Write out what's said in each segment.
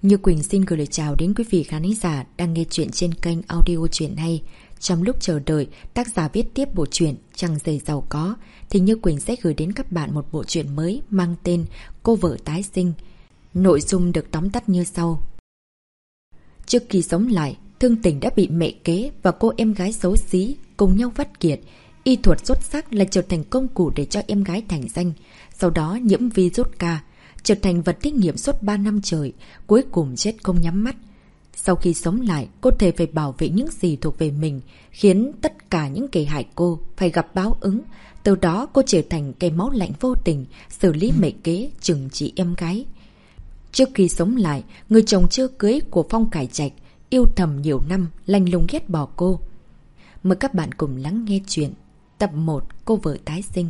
Như Quỳnh xin gửi lời chào đến quý vị khán giả đang nghe chuyện trên kênh audio Chuyện Hay. Trong lúc chờ đợi tác giả viết tiếp bộ truyện Trăng Giày Giàu Có, thì Như Quỳnh sẽ gửi đến các bạn một bộ truyện mới mang tên Cô Vợ Tái Sinh. Nội dung được tóm tắt như sau. Trước khi sống lại, Thương Tình đã bị mẹ kế và cô em gái xấu xí cùng nhau vắt kiệt. Y thuật xuất sắc là trở thành công cụ để cho em gái thành danh, sau đó nhiễm virus K, trở thành vật thí nghiệm suốt 3 năm trời, cuối cùng chết không nhắm mắt. Sau khi sống lại, cô thề phải bảo vệ những gì thuộc về mình, khiến tất cả những kẻ hại cô phải gặp báo ứng. Từ đó cô trở thành cây máu lạnh vô tình, xử lý mẹ kế, trừng trị em gái. Trước khi sống lại, người chồng chưa cưới của Phong Cải Trạch, yêu thầm nhiều năm, lạnh lùng ghét bỏ cô. Mời các bạn cùng lắng nghe chuyện Tập 1 Cô Vợ Tái Sinh.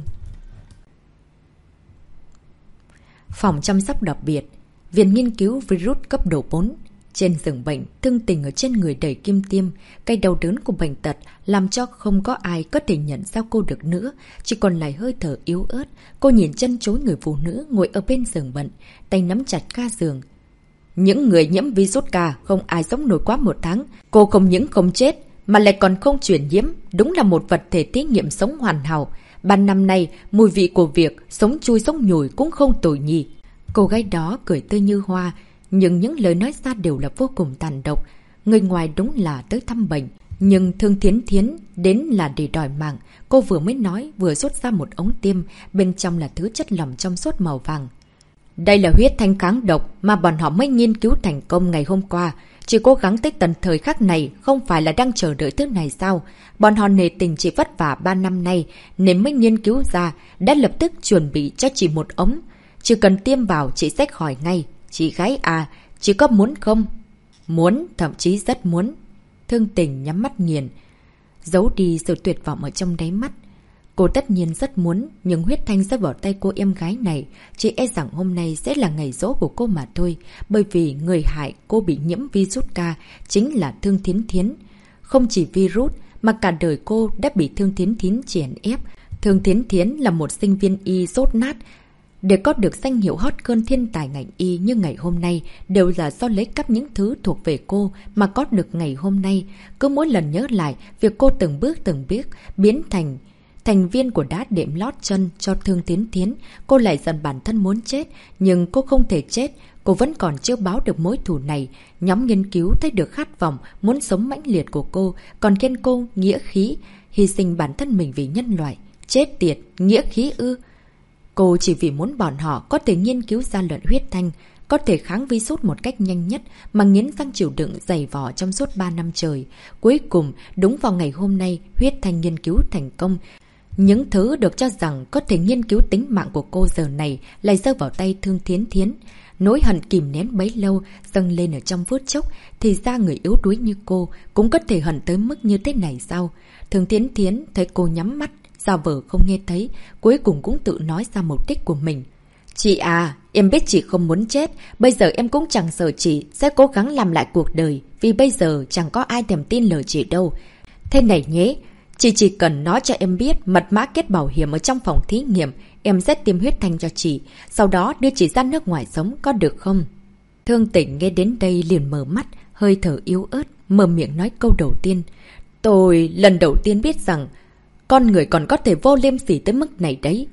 Phòng chăm sóc đặc biệt, Viện Nghiên cứu Virus cấp độ 4. Trên giường bệnh, Thương Tình ở trên người đầy kim tiêm. Cái đau đớn của bệnh tật làm cho không có ai có thể nhận ra cô được nữa, chỉ còn lại hơi thở yếu ớt. Cô nhìn chân chối người phụ nữ ngồi ở bên giường bệnh, tay nắm chặt ga giường. Những người nhiễm virus K không ai sống nổi quá 1 tháng. Cô không những không chết mà lại còn không truyền nhiễm, đúng là một vật thể thí nghiệm sống hoàn hảo. 3 năm nay, mùi vị của việc sống chui sống nhủi cũng không tồi nhỉ. Cô gái đó cười tươi như hoa, nhưng những lời nói ra đều là vô cùng tàn độc. Người ngoài đúng là tới thăm bệnh, nhưng Thương Thiến Thiến đến là để đòi mạng. Cô vừa mới nói vừa rút ra một ống tiêm, bên trong là thứ chất lỏng trong suốt màu vàng. Đây là huyết thanh kháng độc mà bọn họ mới nghiên cứu thành công ngày hôm qua. Chỉ cố gắng tới tận thời khắc này, không phải là đang chờ đợi thứ này sao? Bọn họ nề tình chỉ vất vả 3 năm nay nên mới nghiên cứu ra, đã lập tức chuẩn bị cho chị một ống. Chỉ cần tiêm vào chị sẽ khỏi ngay. Chị gái à, chị có muốn không? Muốn, thậm chí rất muốn. Thương Tình nhắm mắt nghiền, giấu đi sự tuyệt vọng ở trong đáy mắt. Cô tất nhiên rất muốn, nhưng huyết thanh rơi vào tay cô em gái này. Chỉ e rằng hôm nay sẽ là ngày giỗ của cô mà thôi, bởi vì người hại cô bị nhiễm virus K chính là Thương Thiến Thiến. Không chỉ virus, mà cả đời cô đã bị Thương Thiến Thiến chèn ép. Thương Thiến Thiến là một sinh viên y dốt nát. Để có được danh hiệu hot girl thiên tài ngành y như ngày hôm nay đều là do lấy cắp những thứ thuộc về cô mà có được ngày hôm nay. Cứ mỗi lần nhớ lại việc cô từng bước biến thành viên của đá đệm lót chân cho Thương Thiến Thiến, cô lại dần bản thân muốn chết, nhưng cô không thể chết. Cô vẫn còn chưa báo được mối thù này. Nhóm nghiên cứu thấy được khát vọng muốn sống mãnh liệt của cô, còn khen cô nghĩa khí, hy sinh bản thân mình vì nhân loại. Chết tiệt, nghĩa khí ư? Cô chỉ vì muốn bọn họ có thể nghiên cứu ra luận huyết thanh, có thể kháng virus một cách nhanh nhất mà nghiến răng chịu đựng dày vò trong suốt 3 năm trời. Cuối cùng, đúng vào ngày hôm nay, huyết thanh nghiên cứu thành công. Những thứ được cho rằng có thể nghiên cứu tính mạng của cô giờ này lại rơi vào tay Thương Thiến Thiến. Nỗi hận kìm nén bấy lâu dâng lên ở trong phút chốc, thì ra người yếu đuối như cô cũng có thể hận tới mức như thế này sao? Thương Thiến Thiến thấy cô nhắm mắt, giả vờ không nghe thấy, cuối cùng cũng tự nói ra mục đích của mình. Chị à, em biết chị không muốn chết, bây giờ em cũng chẳng sợ chị sẽ cố gắng làm lại cuộc đời, vì bây giờ chẳng có ai thèm tin lời chị đâu. Thế này nhé, chị chỉ cần nói cho em biết mật mã kết bảo hiểm ở trong phòng thí nghiệm, em sẽ tiêm huyết thanh cho chị, sau đó đưa chị ra nước ngoài sống, có được không? Thương Tình nghe đến đây liền mở mắt, hơi thở yếu ớt, mở miệng nói câu đầu tiên. Tôi lần đầu tiên biết rằng con người còn có thể vô liêm sỉ tới mức này đấy.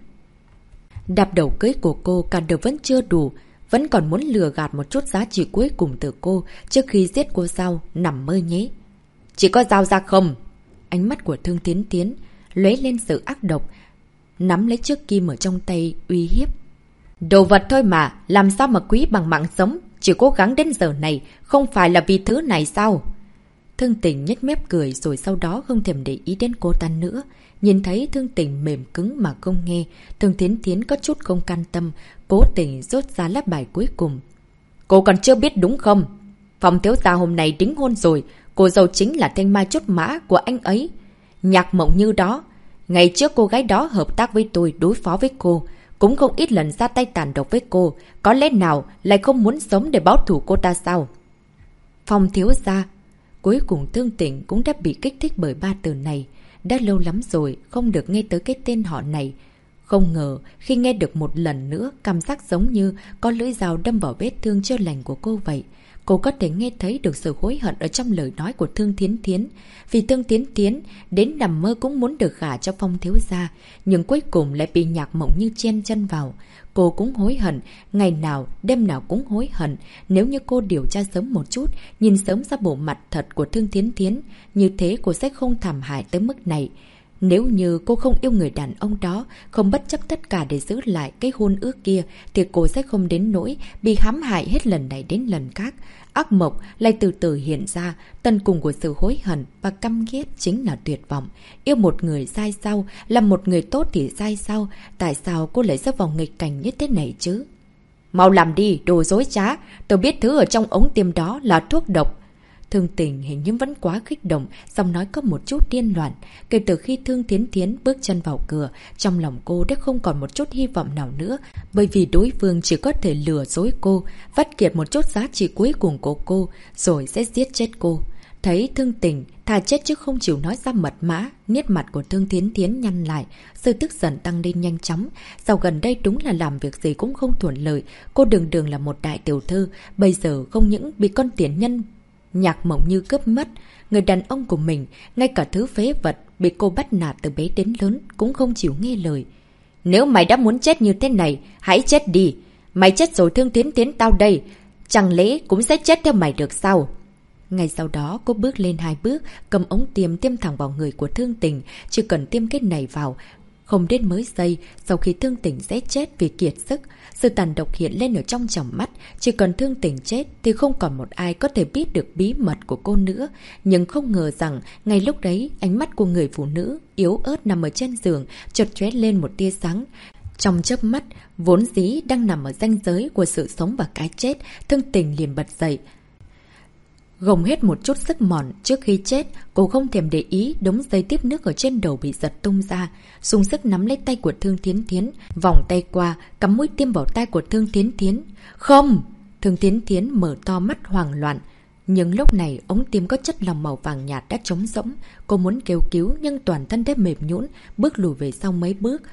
Đạp đầu cưới của cô cả đời vẫn chưa đủ, vẫn còn muốn lừa gạt một chút giá trị cuối cùng từ cô trước khi giết cô sao, nằm mơ nhé. Chỉ có giao ra không? Ánh mắt của Thương Thiến Thiến lóe lên sự ác độc, nắm lấy chiếc kim ở trong tay uy hiếp. Đồ vật thôi mà, làm sao mà quý bằng mạng sống, chỉ cố gắng đến giờ này, không phải là vì thứ này sao? Thương Tình nhếch mép cười rồi sau đó không thèm để ý đến cô ta nữa. Nhìn thấy Thương Tình mềm cứng mà không nghe, Thương Thiến Thiến có chút không can tâm, cố tình rốt ra lá bài cuối cùng. Cô còn chưa biết đúng không? Phòng thiếu gia hôm nay đính hôn rồi, cô dâu chính là thanh mai trúc mã của anh ấy. Nhạc Mộng Như đó, ngày trước cô gái đó hợp tác với tôi đối phó với cô, cũng không ít lần ra tay tàn độc với cô, có lẽ nào lại không muốn sống để báo thù cô ta sao? Phòng thiếu gia. Cuối cùng Thương Tình cũng đã bị kích thích bởi 3 từ này. Đã lâu lắm rồi không được nghe tới cái tên họ này. Không ngờ, khi nghe được một lần nữa, cảm giác giống như có lưỡi dao đâm vào vết thương chưa lành của cô vậy. Cô có thể nghe thấy được sự hối hận ở trong lời nói của Thương Thiến Thiến. Vì Thương Thiến Thiến đến nằm mơ cũng muốn được gả cho Phong thiếu gia, nhưng cuối cùng lại bị Nhạc Mộng Như chen chân vào. Cô cũng hối hận, ngày nào, đêm nào cũng hối hận. Nếu như cô điều tra sớm một chút, nhìn sớm ra bộ mặt thật của Thương Thiến Thiến, như thế cô sẽ không thảm hại tới mức này. Nếu như cô không yêu người đàn ông đó, không bất chấp tất cả để giữ lại cái hôn ước kia, thì cô sẽ không đến nỗi bị hãm hại hết lần này đến lần khác. Ác mộng lại từ từ hiện ra, tận cùng của sự hối hận và căm ghét chính là tuyệt vọng. Yêu một người sai sao, làm một người tốt thì sai sao, tại sao cô lại rơi vào nghịch cảnh như thế này chứ? Mau làm đi, đồ dối trá, tôi biết thứ ở trong ống tiêm đó là thuốc độc. Thương Tình hình như vẫn quá kích động, giọng nói có một chút điên loạn. Kể từ khi Thương Thiến Thiến bước chân vào cửa, trong lòng cô đã không còn một chút hy vọng nào nữa, bởi vì đối phương chỉ có thể lừa dối cô, vắt kiệt một chút giá trị cuối cùng của cô, rồi sẽ giết chết cô. Thấy Thương Tình thà chết chứ không chịu nói ra mật mã, nét mặt của Thương Thiến Thiến nhăn lại, sự tức giận tăng lên nhanh chóng. Sau gần đây đúng là làm việc gì cũng không thuận lợi, cô đường là một đại tiểu thư, bây giờ không những bị con tiền nhân Nhạc Mộng Như cướp mất, người đàn ông của mình, ngay cả thứ phế vật bị cô bắt nạt từ bé đến lớn cũng không chịu nghe lời. Nếu mày đã muốn chết như thế này, hãy chết đi. Mày chết rồi Thương Thiến Thiến tao đây, chẳng lẽ cũng sẽ chết theo mày được sao? Ngay sau đó cô bước lên 2 bước, cầm ống tiêm thẳng vào người của Thương Tình, chỉ cần tiêm cái này vào. Không đến mấy giây, sau khi Thương Tình sẽ chết vì kiệt sức, sự tàn độc hiện lên ở trong tròng mắt. Chỉ cần Thương Tình chết thì không còn một ai có thể biết được bí mật của cô nữa. Nhưng không ngờ rằng, ngay lúc đấy, ánh mắt của người phụ nữ yếu ớt nằm ở trên giường chợt chóe lên một tia sáng. Trong chớp mắt, vốn dĩ đang nằm ở ranh giới của sự sống và cái chết, Thương Tình liền bật dậy. Gồng hết một chút sức mòn trước khi chết, cô không thèm để ý đống dây tiếp nước ở trên đầu bị giật tung ra, dùng sức nắm lấy tay của Thương Thiến Thiến, vòng tay qua, cắm mũi tiêm vào tay của Thương Thiến Thiến. Không! Thương Thiến Thiến mở to mắt hoảng loạn. Nhưng lúc này ống tiêm có chất lỏng màu vàng nhạt đã trống rỗng, cô muốn kêu cứu nhưng toàn thân đã mềm nhũn, bước lùi về sau mấy bước.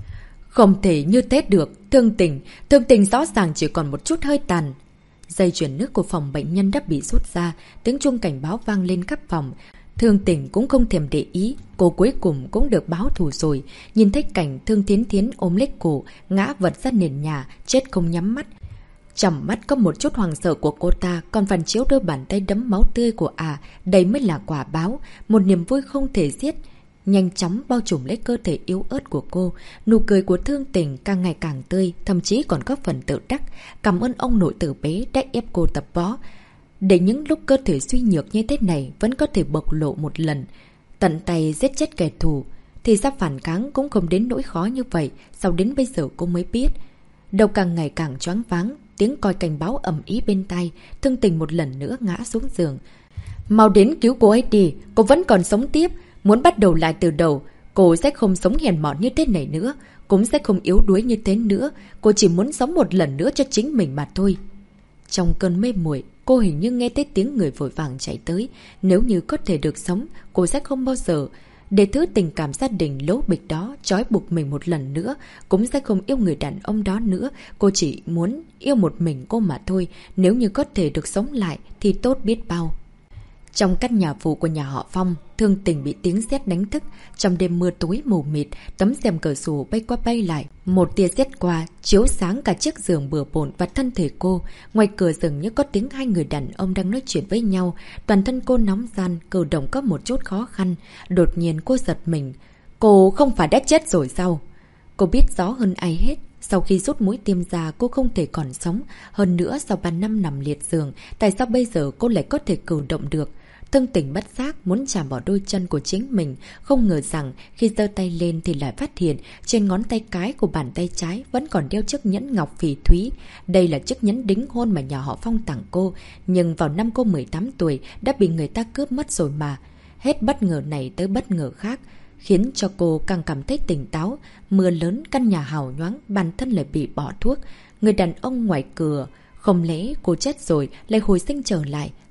Không thể như thế được, Thương Tình rõ ràng chỉ còn một chút hơi tàn. Dây chuyển nước của phòng bệnh nhân đã bị rút ra, tiếng chuông cảnh báo vang lên khắp phòng. Thương Tình cũng không thèm để ý, cô cuối cùng cũng được báo thù rồi. Nhìn thấy cảnh Thương Thiến Thiến ôm lấy cổ, ngã vật ra nền nhà, chết không nhắm mắt. Trong mắt có một chút hoàng sợ của cô ta, còn phản chiếu đôi bàn tay đẫm máu tươi của đây mới là quả báo, một niềm vui không thể giết. Nhanh chóng bao trùm lấy cơ thể yếu ớt của cô, nụ cười của Thương Tình càng ngày càng tươi, thậm chí còn có phần tự đắc. Cảm ơn ông nội từ bé đã ép cô tập võ, để những lúc cơ thể suy nhược như thế này vẫn có thể bộc lộ một lần, tận tay giết chết kẻ thù. Thì ra phản kháng cũng không đến nỗi khó như vậy, sau đến bây giờ cô mới biết. Đầu càng ngày càng choáng váng, tiếng còi cảnh báo ầm ĩ bên tai, Thương Tình một lần nữa ngã xuống giường. Mau đến cứu cô ấy đi, cô vẫn còn sống tiếp. Muốn bắt đầu lại từ đầu, cô sẽ không sống hèn mọn như thế này nữa, cũng sẽ không yếu đuối như thế nữa, cô chỉ muốn sống một lần nữa cho chính mình mà thôi. Trong cơn mê muội, cô hình như nghe thấy tiếng người vội vàng chạy tới, nếu như có thể được sống, cô sẽ không bao giờ để thứ tình cảm gia đình lố bịch đó trói buộc mình một lần nữa, cũng sẽ không yêu người đàn ông đó nữa, cô chỉ muốn yêu một mình cô mà thôi, nếu như có thể được sống lại thì tốt biết bao. Trong căn nhà phụ của nhà họ Phong, Thương Tình bị tiếng sét đánh thức. Trong đêm mưa tối mù mịt, tấm rèm cửa sổ bay qua bay lại. Một tia sét qua, chiếu sáng cả chiếc giường bừa bộn và thân thể cô. Ngoài cửa dường như có tiếng 2 người đàn ông đang nói chuyện với nhau. Toàn thân cô nóng ran, cử động có một chút khó khăn. Đột nhiên cô giật mình. Cô không phải đã chết rồi sao? Cô biết rõ hơn ai hết. Sau khi rút mũi tiêm ra, cô không thể còn sống. Hơn nữa, sau 3 năm nằm liệt giường, tại sao bây giờ cô lại có thể cử động được? Thương Tình bất giác muốn chạm vào đôi chân của chính mình, không ngờ rằng khi giơ tay lên thì lại phát hiện trên ngón tay cái của bàn tay trái vẫn còn đeo chiếc nhẫn ngọc phỉ thúy. Đây là chiếc nhẫn đính hôn mà nhà họ Phong tặng cô, nhưng vào năm cô 18 tuổi đã bị người ta cướp mất rồi mà. Hết bất ngờ này tới bất ngờ khác, khiến cho cô càng cảm thấy tỉnh táo. Mưa lớn, căn nhà hào nhoáng, bản thân lại bị bỏ thuốc. Người đàn ông ngoài cửa, không lẽ cô chết rồi lại hồi sinh trở lại?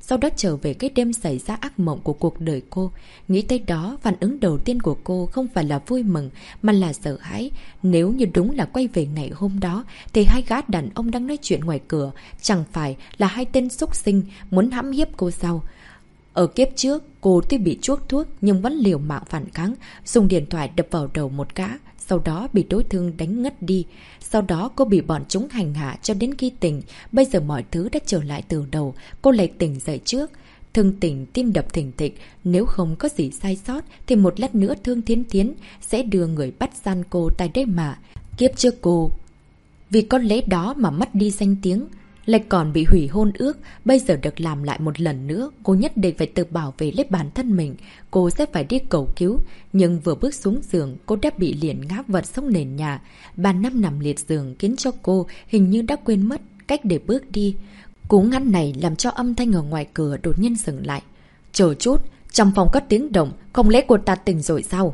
sau đó trở về cái đêm xảy ra ác mộng của cuộc đời cô. Nghĩ tới đó, phản ứng đầu tiên của cô không phải là vui mừng, mà là sợ hãi. Nếu như đúng là quay về ngày hôm đó, thì hai gã đàn ông đang nói chuyện ngoài cửa chẳng phải là hai tên xúc sinh muốn hãm hiếp cô sao? Ở kiếp trước, cô tuy bị chuốc thuốc nhưng vẫn liều mạng phản kháng, dùng điện thoại đập vào đầu một gã, sau đó bị đối phương đánh ngất đi. Sau đó cô bị bọn chúng hành hạ cho đến khi tỉnh, bây giờ mọi thứ đã trở lại từ đầu, cô lại tỉnh dậy trước. Thương Tình tim đập thình thịch, nếu không có gì sai sót thì một lát nữa Thương Thiến Thiến sẽ đưa người bắt gian cô tại đây mà. Kiếp trước cô vì có lẽ đó mà mất đi danh tiếng, lại còn bị hủy hôn ước, bây giờ được làm lại một lần nữa, cô nhất định phải tự bảo vệ lấy bản thân mình, cô sẽ phải đi cầu cứu. Nhưng vừa bước xuống giường, cô đã bị liền ngã vật xuống nền nhà. 3 năm nằm liệt giường khiến cho cô hình như đã quên mất cách để bước đi. Cú ngăn này làm cho âm thanh ở ngoài cửa đột nhiên dừng lại. Chờ chút, trong phòng có tiếng động, không lẽ cô ta tỉnh rồi sao?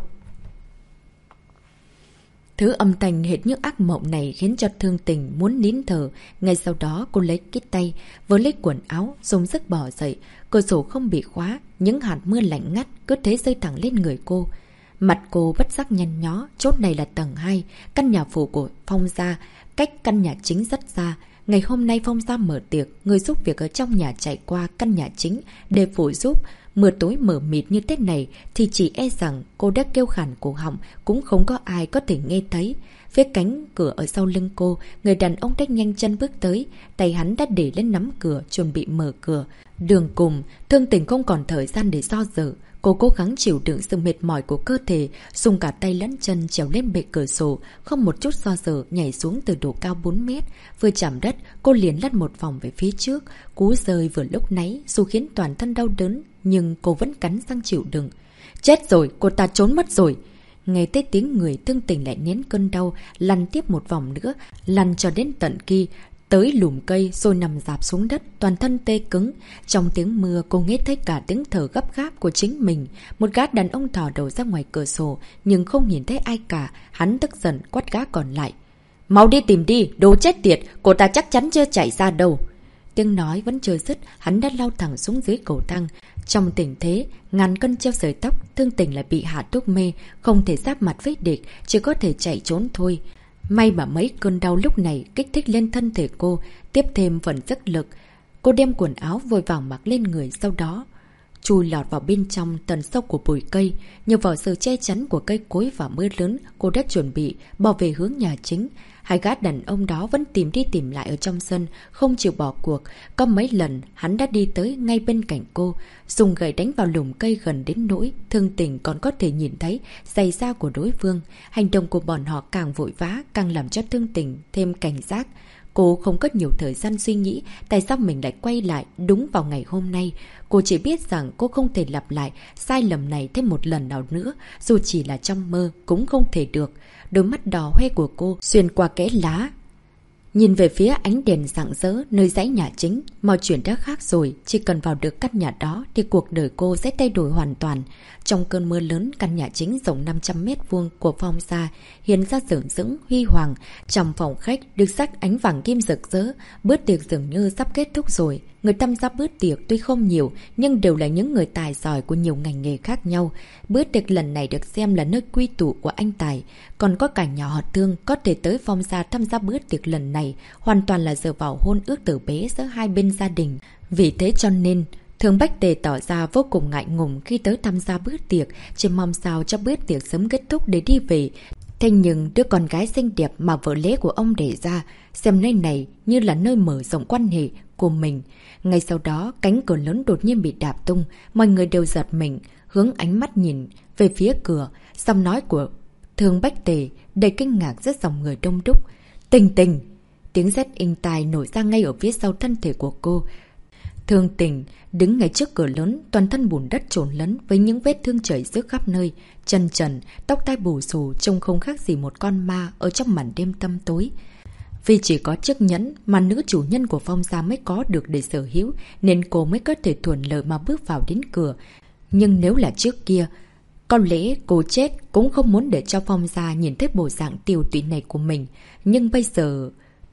Thứ âm thanh hệt như ác mộng này khiến cho Thương Tình muốn nín thở. Ngay sau đó cô lấy cái tay, vừa lấy quần áo, dùng sức bỏ dậy. Cửa sổ không bị khóa, những hạt mưa lạnh ngắt cứ thế rơi thẳng lên người cô. Mặt cô bất giác nhăn nhó, chốt này là tầng 2, căn nhà phụ của Phong gia, cách căn nhà chính rất xa. Ngày hôm nay Phong gia mở tiệc, người giúp việc ở trong nhà chạy qua căn nhà chính để phụ giúp. Mưa tối mờ mịt như thế này thì chỉ e rằng cô đã kêu khản cổ họng cũng không có ai có thể nghe thấy. Phía cánh cửa ở sau lưng cô, người đàn ông đã nhanh chân bước tới, tay hắn đã để lên nắm cửa chuẩn bị mở cửa. Đường cùng, Thương Tình không còn thời gian để do dự. Cô cố gắng chịu đựng sự mệt mỏi của cơ thể, dùng cả tay lẫn chân trèo lên bệ cửa sổ, không một chút do dự nhảy xuống từ độ cao 4 mét. Vừa chạm đất, cô liền lăn một vòng về phía trước. Cú rơi vừa lúc nãy dù khiến toàn thân đau đớn, nhưng cô vẫn cắn răng chịu đựng. Chết rồi, cô ta trốn mất rồi. Nghe tới tiếng người, Thương Tình lại nén cơn đau, lăn tiếp một vòng nữa, lăn cho đến tận kia, tới lùm cây rồi nằm rạp xuống đất, toàn thân tê cứng. Trong tiếng mưa, cô nghe thấy cả tiếng thở gấp gáp của chính mình. Một gã đàn ông thò đầu ra ngoài cửa sổ, nhưng không nhìn thấy ai cả. Hắn tức giận quát gã còn lại. Mau đi tìm đi, đồ chết tiệt, cô ta chắc chắn chưa chạy ra đâu. Tiếng nói vẫn chưa dứt, hắn đã lao thẳng xuống dưới cầu thang. Trong tình thế, ngàn cân treo sợi tóc, Thương Tình lại bị hạ thuốc mê, không thể giáp mặt với địch, chỉ có thể chạy trốn thôi. May mà mấy cơn đau lúc này kích thích lên thân thể cô, tiếp thêm phần sức lực. Cô đem quần áo vội vàng mặc lên người, sau đó chui lọt vào bên trong tận sâu của bụi cây. Nhờ vào sự che chắn của cây cối và mưa lớn, cô đã chuẩn bị bỏ về hướng nhà chính. Hai gã đàn ông đó vẫn tìm đi tìm lại ở trong sân, không chịu bỏ cuộc. Có mấy lần hắn đã đi tới ngay bên cạnh cô, dùng gậy đánh vào lùm cây gần đến nỗi Thương Tình còn có thể nhìn thấy giày da của đối phương. Hành động của bọn họ càng vội vã, càng làm cho Thương Tình thêm cảnh giác. Cô không có nhiều thời gian suy nghĩ tại sao mình lại quay lại đúng vào ngày hôm nay. Cô chỉ biết rằng cô không thể lặp lại sai lầm này thêm một lần nào nữa, dù chỉ là trong mơ cũng không thể được. Đôi mắt đỏ hoe của cô xuyên qua kẽ lá, nhìn về phía ánh đèn rạng rỡ nơi dãy nhà chính. Mọi chuyện đã khác rồi, chỉ cần vào được căn nhà đó thì cuộc đời cô sẽ thay đổi hoàn toàn. Trong cơn mưa lớn, căn nhà chính rộng 500 mét vuông của Phong gia hiện ra sừng sững huy hoàng. Trong phòng khách được sắc ánh vàng kim rực rỡ, bữa tiệc dường như sắp kết thúc rồi. Người tham gia bữa tiệc tuy không nhiều nhưng đều là những người tài giỏi của nhiều ngành nghề khác nhau. Bữa tiệc lần này được xem là nơi quy tụ của anh Tài, còn có cả nhà họ Thương có thể tới Phong gia tham gia bữa tiệc lần này hoàn toàn là dựa vào hôn ước từ bé giữa hai bên gia đình. Vì thế cho nên Thương Bách Tề tỏ ra vô cùng ngại ngùng khi tới tham gia bữa tiệc, chỉ mong sao cho bữa tiệc sớm kết thúc để đi về. Thế nhưng đứa con gái xinh đẹp mà vợ lẽ của ông để ra, xem nơi này như là nơi mở rộng quan hệ của mình. Ngay sau đó, cánh cửa lớn đột nhiên bị đạp tung, mọi người đều giật mình, hướng ánh mắt nhìn về phía cửa. Giọng nói của Thương Bách Tề đầy kinh ngạc rất dòng người đông đúc. Tình Tình! Tiếng sét inh tai nổi ra ngay ở phía sau thân thể của cô. Thương Tình đứng ngay trước cửa lớn, toàn thân bùn đất trộn lẫn với những vết thương chảy xước khắp nơi, chân trần, tóc tai bù xù, trông không khác gì một con ma ở trong màn đêm tăm tối. Vì chỉ có chiếc nhẫn mà nữ chủ nhân của Phong gia mới có được để sở hữu, nên cô mới có thể thuận lợi mà bước vào đến cửa. Nhưng nếu là trước kia, có lẽ cô chết cũng không muốn để cho Phong gia nhìn thấy bộ dạng tiều tụy này của mình. Nhưng bây giờ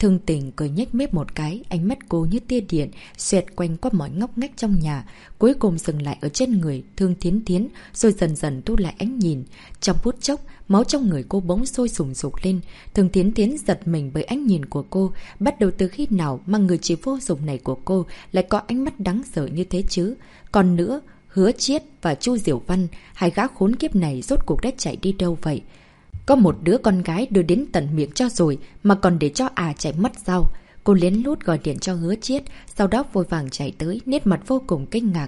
Thương Tình cười nhếch mép một cái, ánh mắt cô như tia điện, xoẹt quanh qua mọi ngóc ngách trong nhà, cuối cùng dừng lại ở trên người Thương Thiến Thiến, rồi dần dần thu lại ánh nhìn. Trong phút chốc, máu trong người cô bỗng sôi sùng sục lên. Thương Thiến Thiến giật mình bởi ánh nhìn của cô. Bắt đầu từ khi nào mà người chỉ vô dụng này của cô lại có ánh mắt đáng sợ như thế chứ? Còn nữa, Hứa Chiết và Chu Diệu Văn, hai gã khốn kiếp này rốt cuộc đã chạy đi đâu vậy? Có một đứa con gái đưa đến tận miệng cho rồi mà còn để cho chạy mất sao? Cô lén lút gọi điện cho Hứa Chiết, sau đó vội vàng chạy tới, nét mặt vô cùng kinh ngạc.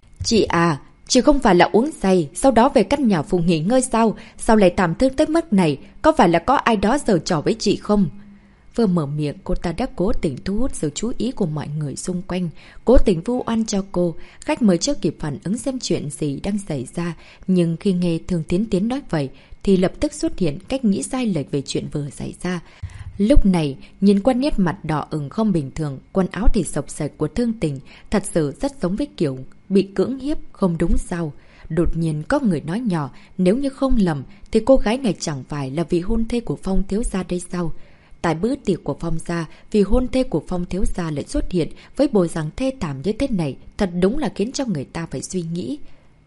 Chị không phải là uống say, sau đó về căn nhà phụ nghỉ ngơi sao? Sao lại tạm thương tới mức này? Có phải là có ai đó giở trò với chị không? Vừa mở miệng, cô ta đã cố tình thu hút sự chú ý của mọi người xung quanh, cố tình vu oan cho cô. Khách mời chưa kịp phản ứng xem chuyện gì đang xảy ra, nhưng khi nghe Thương Thiến Thiến nói vậy, thì lập tức xuất hiện cách nghĩ sai lệch về chuyện vừa xảy ra. Lúc này, nhìn qua nét mặt đỏ ửng không bình thường, quần áo thì sộc sạch của Thương Tình, thật sự rất giống với kiểu bị cưỡng hiếp, không đúng sao? Đột nhiên có người nói nhỏ, nếu như không lầm, thì cô gái này chẳng phải là vị hôn thê của Phong thiếu gia đây sao? Tại bữa tiệc của Phong gia, vì hôn thê của Phong thiếu gia lại xuất hiện với bộ dạng thê thảm như thế này, thật đúng là khiến cho người ta phải suy nghĩ.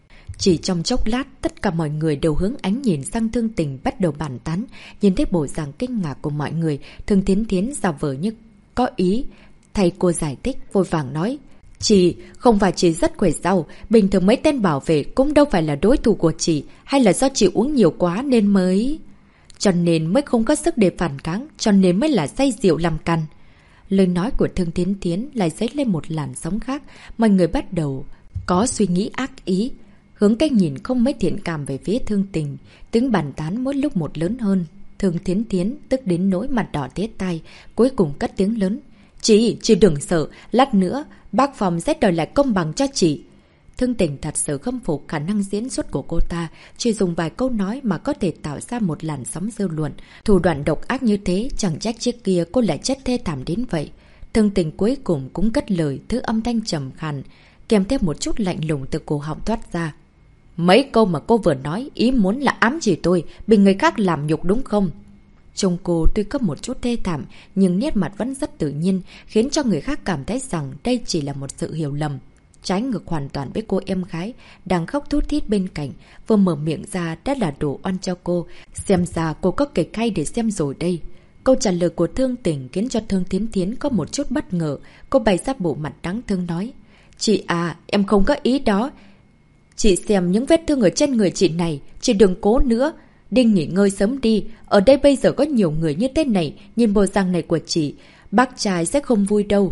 Chỉ trong chốc lát, tất cả mọi người đều hướng ánh nhìn sang Thương Tình bắt đầu bàn tán. Nhìn thấy bộ dạng kinh ngạc của mọi người, Thương Thiến Thiến giả vờ như có ý. Thầy cô giải thích, vội vàng nói. Chị, không phải chị rất khỏe sao? Bình thường mấy tên bảo vệ cũng đâu phải là đối thủ của chị. Hay là do chị uống nhiều quá nên mới... Cho nên mới không có sức để phản kháng, cho nên mới là say rượu làm cằn. Lời nói của Thương Thiến Thiến lại dấy lên một làn sóng khác. Mọi người bắt đầu có suy nghĩ ác ý, hướng cái nhìn không mấy thiện cảm về phía Thương Tình. Tiếng bàn tán mỗi lúc một lớn hơn. Thương Thiến Thiến tức đến nỗi mặt đỏ tía tai, cuối cùng cất tiếng lớn. Chị đừng sợ, lát nữa bác Phong sẽ đòi lại công bằng cho chị. Thương Tình thật sự khâm phục khả năng diễn xuất của cô ta, chỉ dùng vài câu nói mà có thể tạo ra một làn sóng dư luận. Thủ đoạn độc ác như thế, chẳng trách trước kia cô lại chất thê thảm đến vậy. Thương Tình cuối cùng cũng cất lời, thứ âm thanh trầm khàn, kèm theo một chút lạnh lùng từ cổ họng thoát ra. Mấy câu mà cô vừa nói, ý muốn là ám chỉ tôi, bị người khác làm nhục đúng không? Trông cô tuy có một chút thê thảm, nhưng nét mặt vẫn rất tự nhiên, khiến cho người khác cảm thấy rằng đây chỉ là một sự hiểu lầm. Trái ngược hoàn toàn với cô em gái đang khóc thút thít bên cạnh, vừa mở miệng ra đã là đổ oan cho cô. Xem ra cô có kịch hay để xem rồi đây. Câu trả lời của Thương Tình khiến cho Thương Thiến Thiến có một chút bất ngờ. Cô bày ra bộ mặt đáng thương nói. Chị em không có ý đó. Chị xem những vết thương ở trên người chị này, chị đừng cố nữa. Đi nghỉ ngơi sớm đi, ở đây bây giờ có nhiều người như thế này, nhìn bộ dạng này của chị, bác trai sẽ không vui đâu.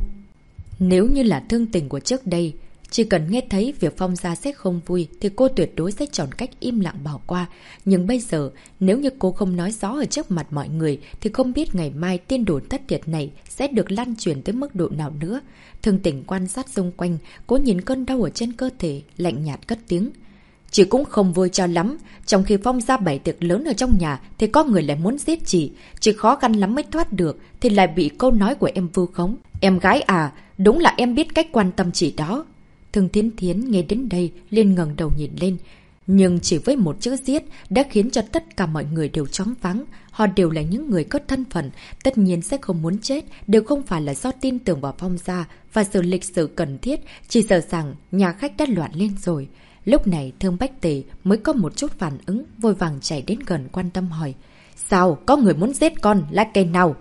Nếu như là Thương Tình của trước đây, chỉ cần nghe thấy việc Phong gia sẽ không vui thì cô tuyệt đối sẽ chọn cách im lặng bỏ qua. Nhưng bây giờ, nếu như cô không nói rõ ở trước mặt mọi người thì không biết ngày mai tin đồn thất thiệt này sẽ được lan truyền tới mức độ nào nữa. Thương Tình quan sát xung quanh, cố nhìn cơn đau ở trên cơ thể, lạnh nhạt cất tiếng. Chị cũng không vui cho lắm, trong khi Phong gia bày tiệc lớn ở trong nhà thì có người lại muốn giết chị khó khăn lắm mới thoát được thì lại bị câu nói của em vu khống. Em gái đúng là em biết cách quan tâm chị đó. Thương Thiến Thiến nghe đến đây liền ngẩng đầu nhìn lên, nhưng chỉ với một chữ giết đã khiến cho tất cả mọi người đều choáng váng. Họ đều là những người có thân phận, tất nhiên sẽ không muốn chết, đều không phải là do tin tưởng vào Phong gia và sự lịch sự cần thiết, chỉ sợ rằng nhà khách đã loạn lên rồi. Lúc này Thương Bách Tề mới có một chút phản ứng, vội vàng chạy đến gần quan tâm hỏi. Sao? Có người muốn giết con, là kẻ nào?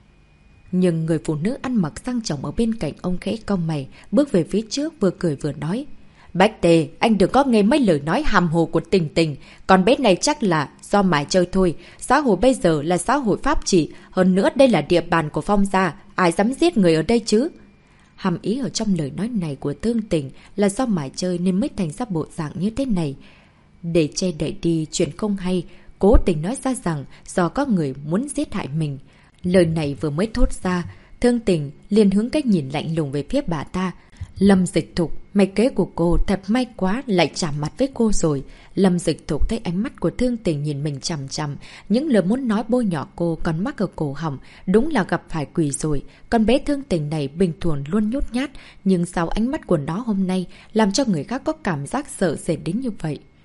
Nhưng người phụ nữ ăn mặc sang trọng ở bên cạnh ông khẽ cau mày, bước về phía trước vừa cười vừa nói. Bách Tề, anh đừng có nghe mấy lời nói hàm hồ của Tình Tình. Con bé này chắc là do mải chơi thôi. Xã hội bây giờ là xã hội pháp trị. Hơn nữa đây là địa bàn của Phong gia. Ai dám giết người ở đây chứ? Hàm ý ở trong lời nói này của Thương Tình là do mải chơi nên mới thành ra bộ dạng như thế này. Để che đậy đi chuyện không hay, cố tình nói ra rằng do có người muốn giết hại mình. Lời này vừa mới thốt ra, Thương Tình liền hướng cách nhìn lạnh lùng về phía bà ta. Lâm Dịch Thục, mạch kế của cô thật may quá lại chạm mặt với cô rồi. Lâm Dịch Thục thấy ánh mắt của Thương Tình nhìn mình chằm chằm, những lời muốn nói bôi nhọ cô còn mắc ở cổ họng, đúng là gặp phải quỷ rồi. Con bé Thương Tình này bình thường luôn nhút nhát, nhưng sao ánh mắt của nó hôm nay làm cho người khác có cảm giác sợ sệt đến như vậy?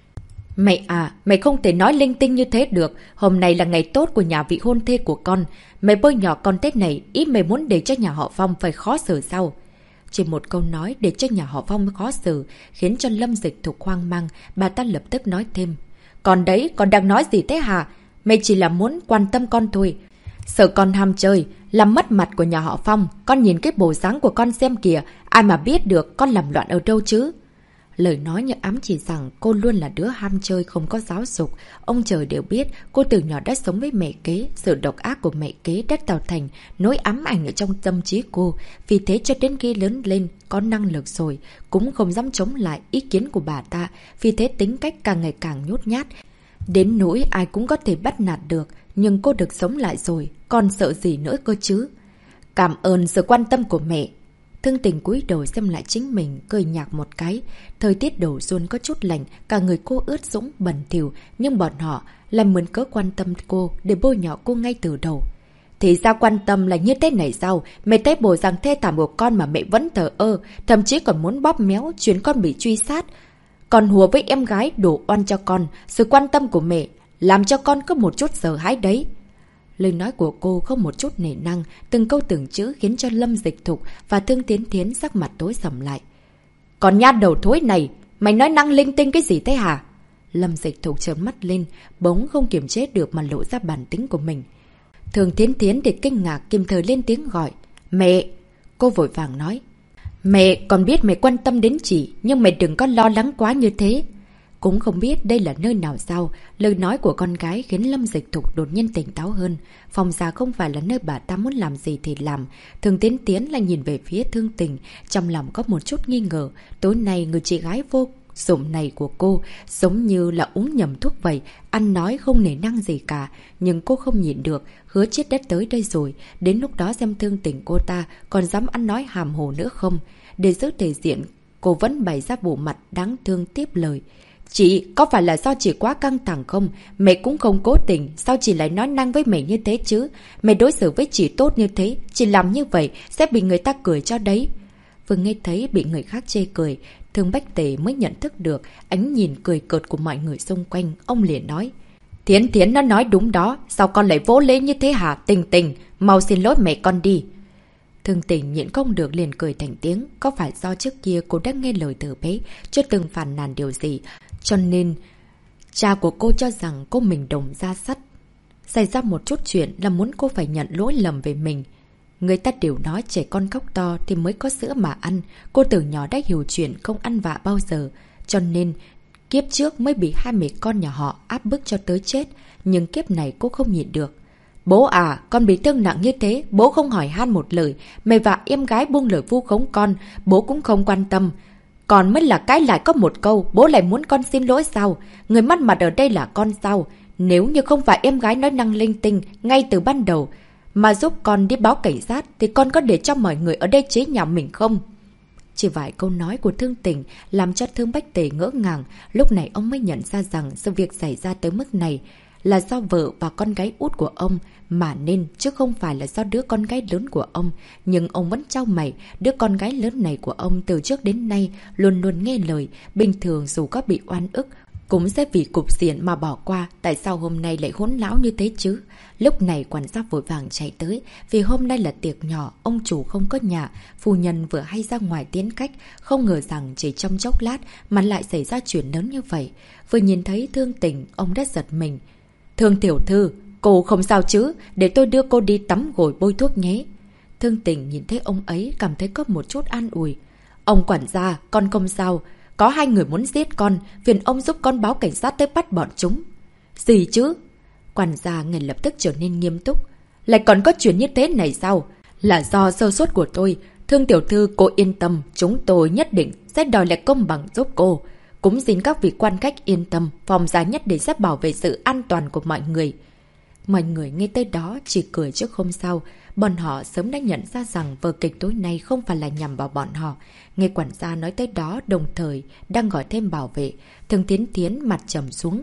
Mẹ à, mẹ không thể nói linh tinh như thế được. Hôm nay là ngày tốt của nhà vị hôn thê của con. Mẹ bôi nhỏ con Tết này, ý mẹ muốn để cho nhà họ Phong phải khó xử sao? Chỉ một câu nói để cho nhà họ Phong khó xử, khiến cho Lâm Dịch Thục hoang mang, bà ta lập tức nói thêm. Còn đấy, con đang nói gì thế hả? Mẹ chỉ là muốn quan tâm con thôi. Sợ con ham chơi, làm mất mặt của nhà họ Phong. Con nhìn cái bộ dáng của con xem kìa, ai mà biết được con làm loạn ở đâu chứ? Lời nói như ám chỉ rằng cô luôn là đứa ham chơi không có giáo dục. Ông trời đều biết cô từ nhỏ đã sống với mẹ kế. Sự độc ác của mẹ kế đã tạo thành nỗi ám ảnh ở trong tâm trí cô. Vì thế cho đến khi lớn lên có năng lực rồi cũng không dám chống lại ý kiến của bà ta. Vì thế tính cách càng ngày càng nhút nhát. Đến nỗi ai cũng có thể bắt nạt được. Nhưng cô được sống lại rồi, còn sợ gì nữa cơ chứ? Cảm ơn sự quan tâm của mẹ. Thương Tình cúi đầu xem lại chính mình, cười nhạt một cái. Thời tiết đầu xuân có chút lạnh, cả người cô ướt sũng bẩn thỉu, nhưng bọn họ lại mượn cớ quan tâm cô để bôi nhọ cô ngay từ đầu. Thì ra quan tâm là như thế này sao? Mẹ thấy bộ dạng thê thảm của con mà mẹ vẫn thờ ơ, thậm chí còn muốn bóp méo chuyện con bị truy sát. Còn hùa với em gái đổ oan cho con, sự quan tâm của mẹ làm cho con có một chút sợ hãi đấy. Lời nói của cô không một chút nể năng, từng câu từng chữ khiến cho Lâm Dịch Thục và Thương Tiến Thiến sắc mặt tối sầm lại. Còn nha đầu thối này, mày nói năng linh tinh cái gì thế hả? Lâm Dịch Thục trợn mắt lên, bỗng không kiềm chế được mà lộ ra bản tính của mình. Thương Tiến Thiến để kinh ngạc kìm thời lên tiếng gọi. Mẹ! Cô vội vàng nói. Mẹ còn biết mẹ quan tâm đến chị, nhưng mẹ đừng có lo lắng quá như thế. Cũng không biết đây là nơi nào sao, lời nói của con gái khiến Lâm Dịch Thục đột nhiên tỉnh táo hơn. Phòng già không phải là nơi bà ta muốn làm gì thì làm. Thường Tiến Tiến là nhìn về phía Thương Tình, trong lòng có một chút nghi ngờ. Tối nay người chị gái vô dụng này của cô giống như là uống nhầm thuốc vậy, ăn nói không nể năng gì cả. Nhưng cô không nhịn được, hứa chết đất tới đây rồi. Đến lúc đó xem Thương Tình cô ta còn dám ăn nói hàm hồ nữa không. Để giữ thể diện, cô vẫn bày ra bộ mặt đáng thương tiếp lời. Chị, có phải là do chị quá căng thẳng không? Mẹ cũng không cố tình, sao chị lại nói năng với mẹ như thế chứ? Mẹ đối xử với chị tốt như thế, chị làm như vậy sẽ bị người ta cười cho đấy. Vừa nghe thấy bị người khác chê cười, Thương Bách Tề mới nhận thức được ánh nhìn cười cợt của mọi người xung quanh. Ông liền nói, Thiến Thiến nó nói đúng đó, sao con lại vỗ lễ như thế hả? Tình Tình, mau xin lỗi mẹ con đi. Thương Tình nhịn không được liền cười thành tiếng. Có phải do trước kia cô đã nghe lời từ bé, chưa từng phàn nàn điều gì, cho nên cha của cô cho rằng cô mình đồng ra sắt. Xảy ra một chút chuyện là muốn cô phải nhận lỗi lầm về mình. Người ta đều nói trẻ con khóc to thì mới có sữa mà ăn. Cô từ nhỏ đã hiểu chuyện không ăn vạ bao giờ. Cho nên kiếp trước mới bị hai mẹ con nhà họ áp bức cho tới chết. Nhưng kiếp này cô không nhịn được. Bố à, con bị thương nặng như thế, bố không hỏi han một lời. Mẹ và em gái buông lời vu khống con, bố cũng không quan tâm. Còn mới là cái lại có một câu, bố lại muốn con xin lỗi sao? Người mất mặt ở đây là con sao? Nếu như không phải em gái nói năng linh tinh ngay từ ban đầu mà giúp con đi báo cảnh sát thì con có để cho mọi người ở đây chế nhạo mình không? Chỉ vài câu nói của Thương Tình làm cho Thương Bách Tề ngỡ ngàng. Lúc này ông mới nhận ra rằng sự việc xảy ra tới mức này là do vợ và con gái út của ông mà nên, chứ không phải là do đứa con gái lớn của ông. Nhưng ông vẫn trao mày, đứa con gái lớn này của ông từ trước đến nay luôn luôn nghe lời, bình thường dù có bị oan ức cũng sẽ vì cục diện mà bỏ qua. Tại sao hôm nay lại hỗn láo như thế chứ? Lúc này quản gia vội vàng chạy tới, vì hôm nay là tiệc nhỏ, ông chủ không có nhà, phu nhân vừa hay ra ngoài tiến khách, không ngờ rằng chỉ trong chốc lát mà lại xảy ra chuyện lớn như vậy. Vừa nhìn thấy Thương Tình, ông đã giật mình. Thương tiểu thư, cô không sao chứ, để tôi đưa cô đi tắm gội bôi thuốc nhé. Thương Tình nhìn thấy ông ấy cảm thấy có một chút an ủi. Ông quản gia, con không sao, có hai người muốn giết con, phiền ông giúp con báo cảnh sát tới bắt bọn chúng. Gì chứ? Quản gia ngay lập tức trở nên nghiêm túc. Lại còn có chuyện như thế này sao? Là do sơ suất của tôi. Thương tiểu thư, cô yên tâm, chúng tôi nhất định sẽ đòi lại công bằng giúp cô. Cũng xin các vị quan khách yên tâm, phòng gia nhất định sẽ bảo vệ sự an toàn của mọi người. Mọi người nghe tới đó chỉ cười chứ không sao. Bọn họ sớm đã nhận ra rằng vở kịch tối nay không phải là nhằm vào bọn họ. Nghe quản gia nói tới đó đồng thời đang gọi thêm bảo vệ. Thường Tiến Tiến mặt trầm xuống.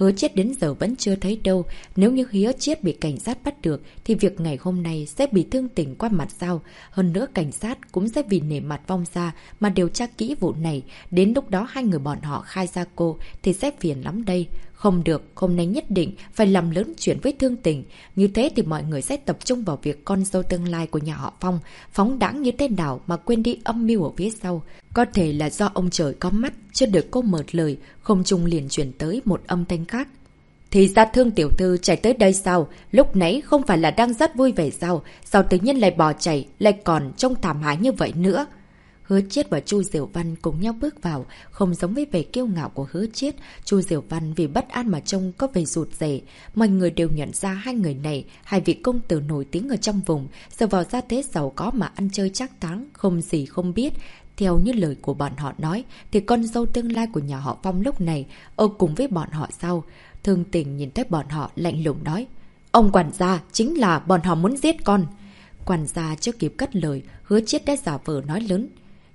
Hứa Chiết đến giờ vẫn chưa thấy đâu. Nếu như Hứa Chiết bị cảnh sát bắt được thì việc ngày hôm nay sẽ bị Thương Tình qua mặt sao. Hơn nữa cảnh sát cũng sẽ vì nể mặt Vong Gia mà điều tra kỹ vụ này. Đến lúc đó hai người bọn họ khai ra cô thì sẽ phiền lắm đây. Không được, hôm nay nhất định phải làm lớn chuyện với Thương Tình. Như thế thì mọi người sẽ tập trung vào việc con dâu tương lai của nhà họ Phong phóng đãng như thế nào mà quên đi âm mưu ở phía sau. Có thể là do ông trời có mắt, chưa được cô mở lời, không trung liền chuyển tới một âm thanh khác. Thì ra Thương tiểu thư chạy tới đây sao? Lúc nãy không phải là đang rất vui vẻ sao? Sao tự nhiên lại bỏ chạy, lại còn trông thảm hại như vậy nữa? Hứa Chiết và Chu Diệu Văn cùng nhau bước vào, không giống với vẻ kiêu ngạo của Hứa Chiết. Chu Diệu Văn vì bất an mà trông có vẻ rụt rè. Mọi người đều nhận ra hai người này, hai vị công tử nổi tiếng ở trong vùng, giờ vào gia thế giàu có mà ăn chơi trác táng, không gì không biết. Theo như lời của bọn họ nói, thì con dâu tương lai của nhà họ Phong lúc này ở cùng với bọn họ sao? Thương Tình nhìn thấy bọn họ lạnh lùng nói. Ông quản gia, chính là bọn họ muốn giết con. Quản gia chưa kịp cất lời, Hứa Chiết đã giả vờ nói lớn.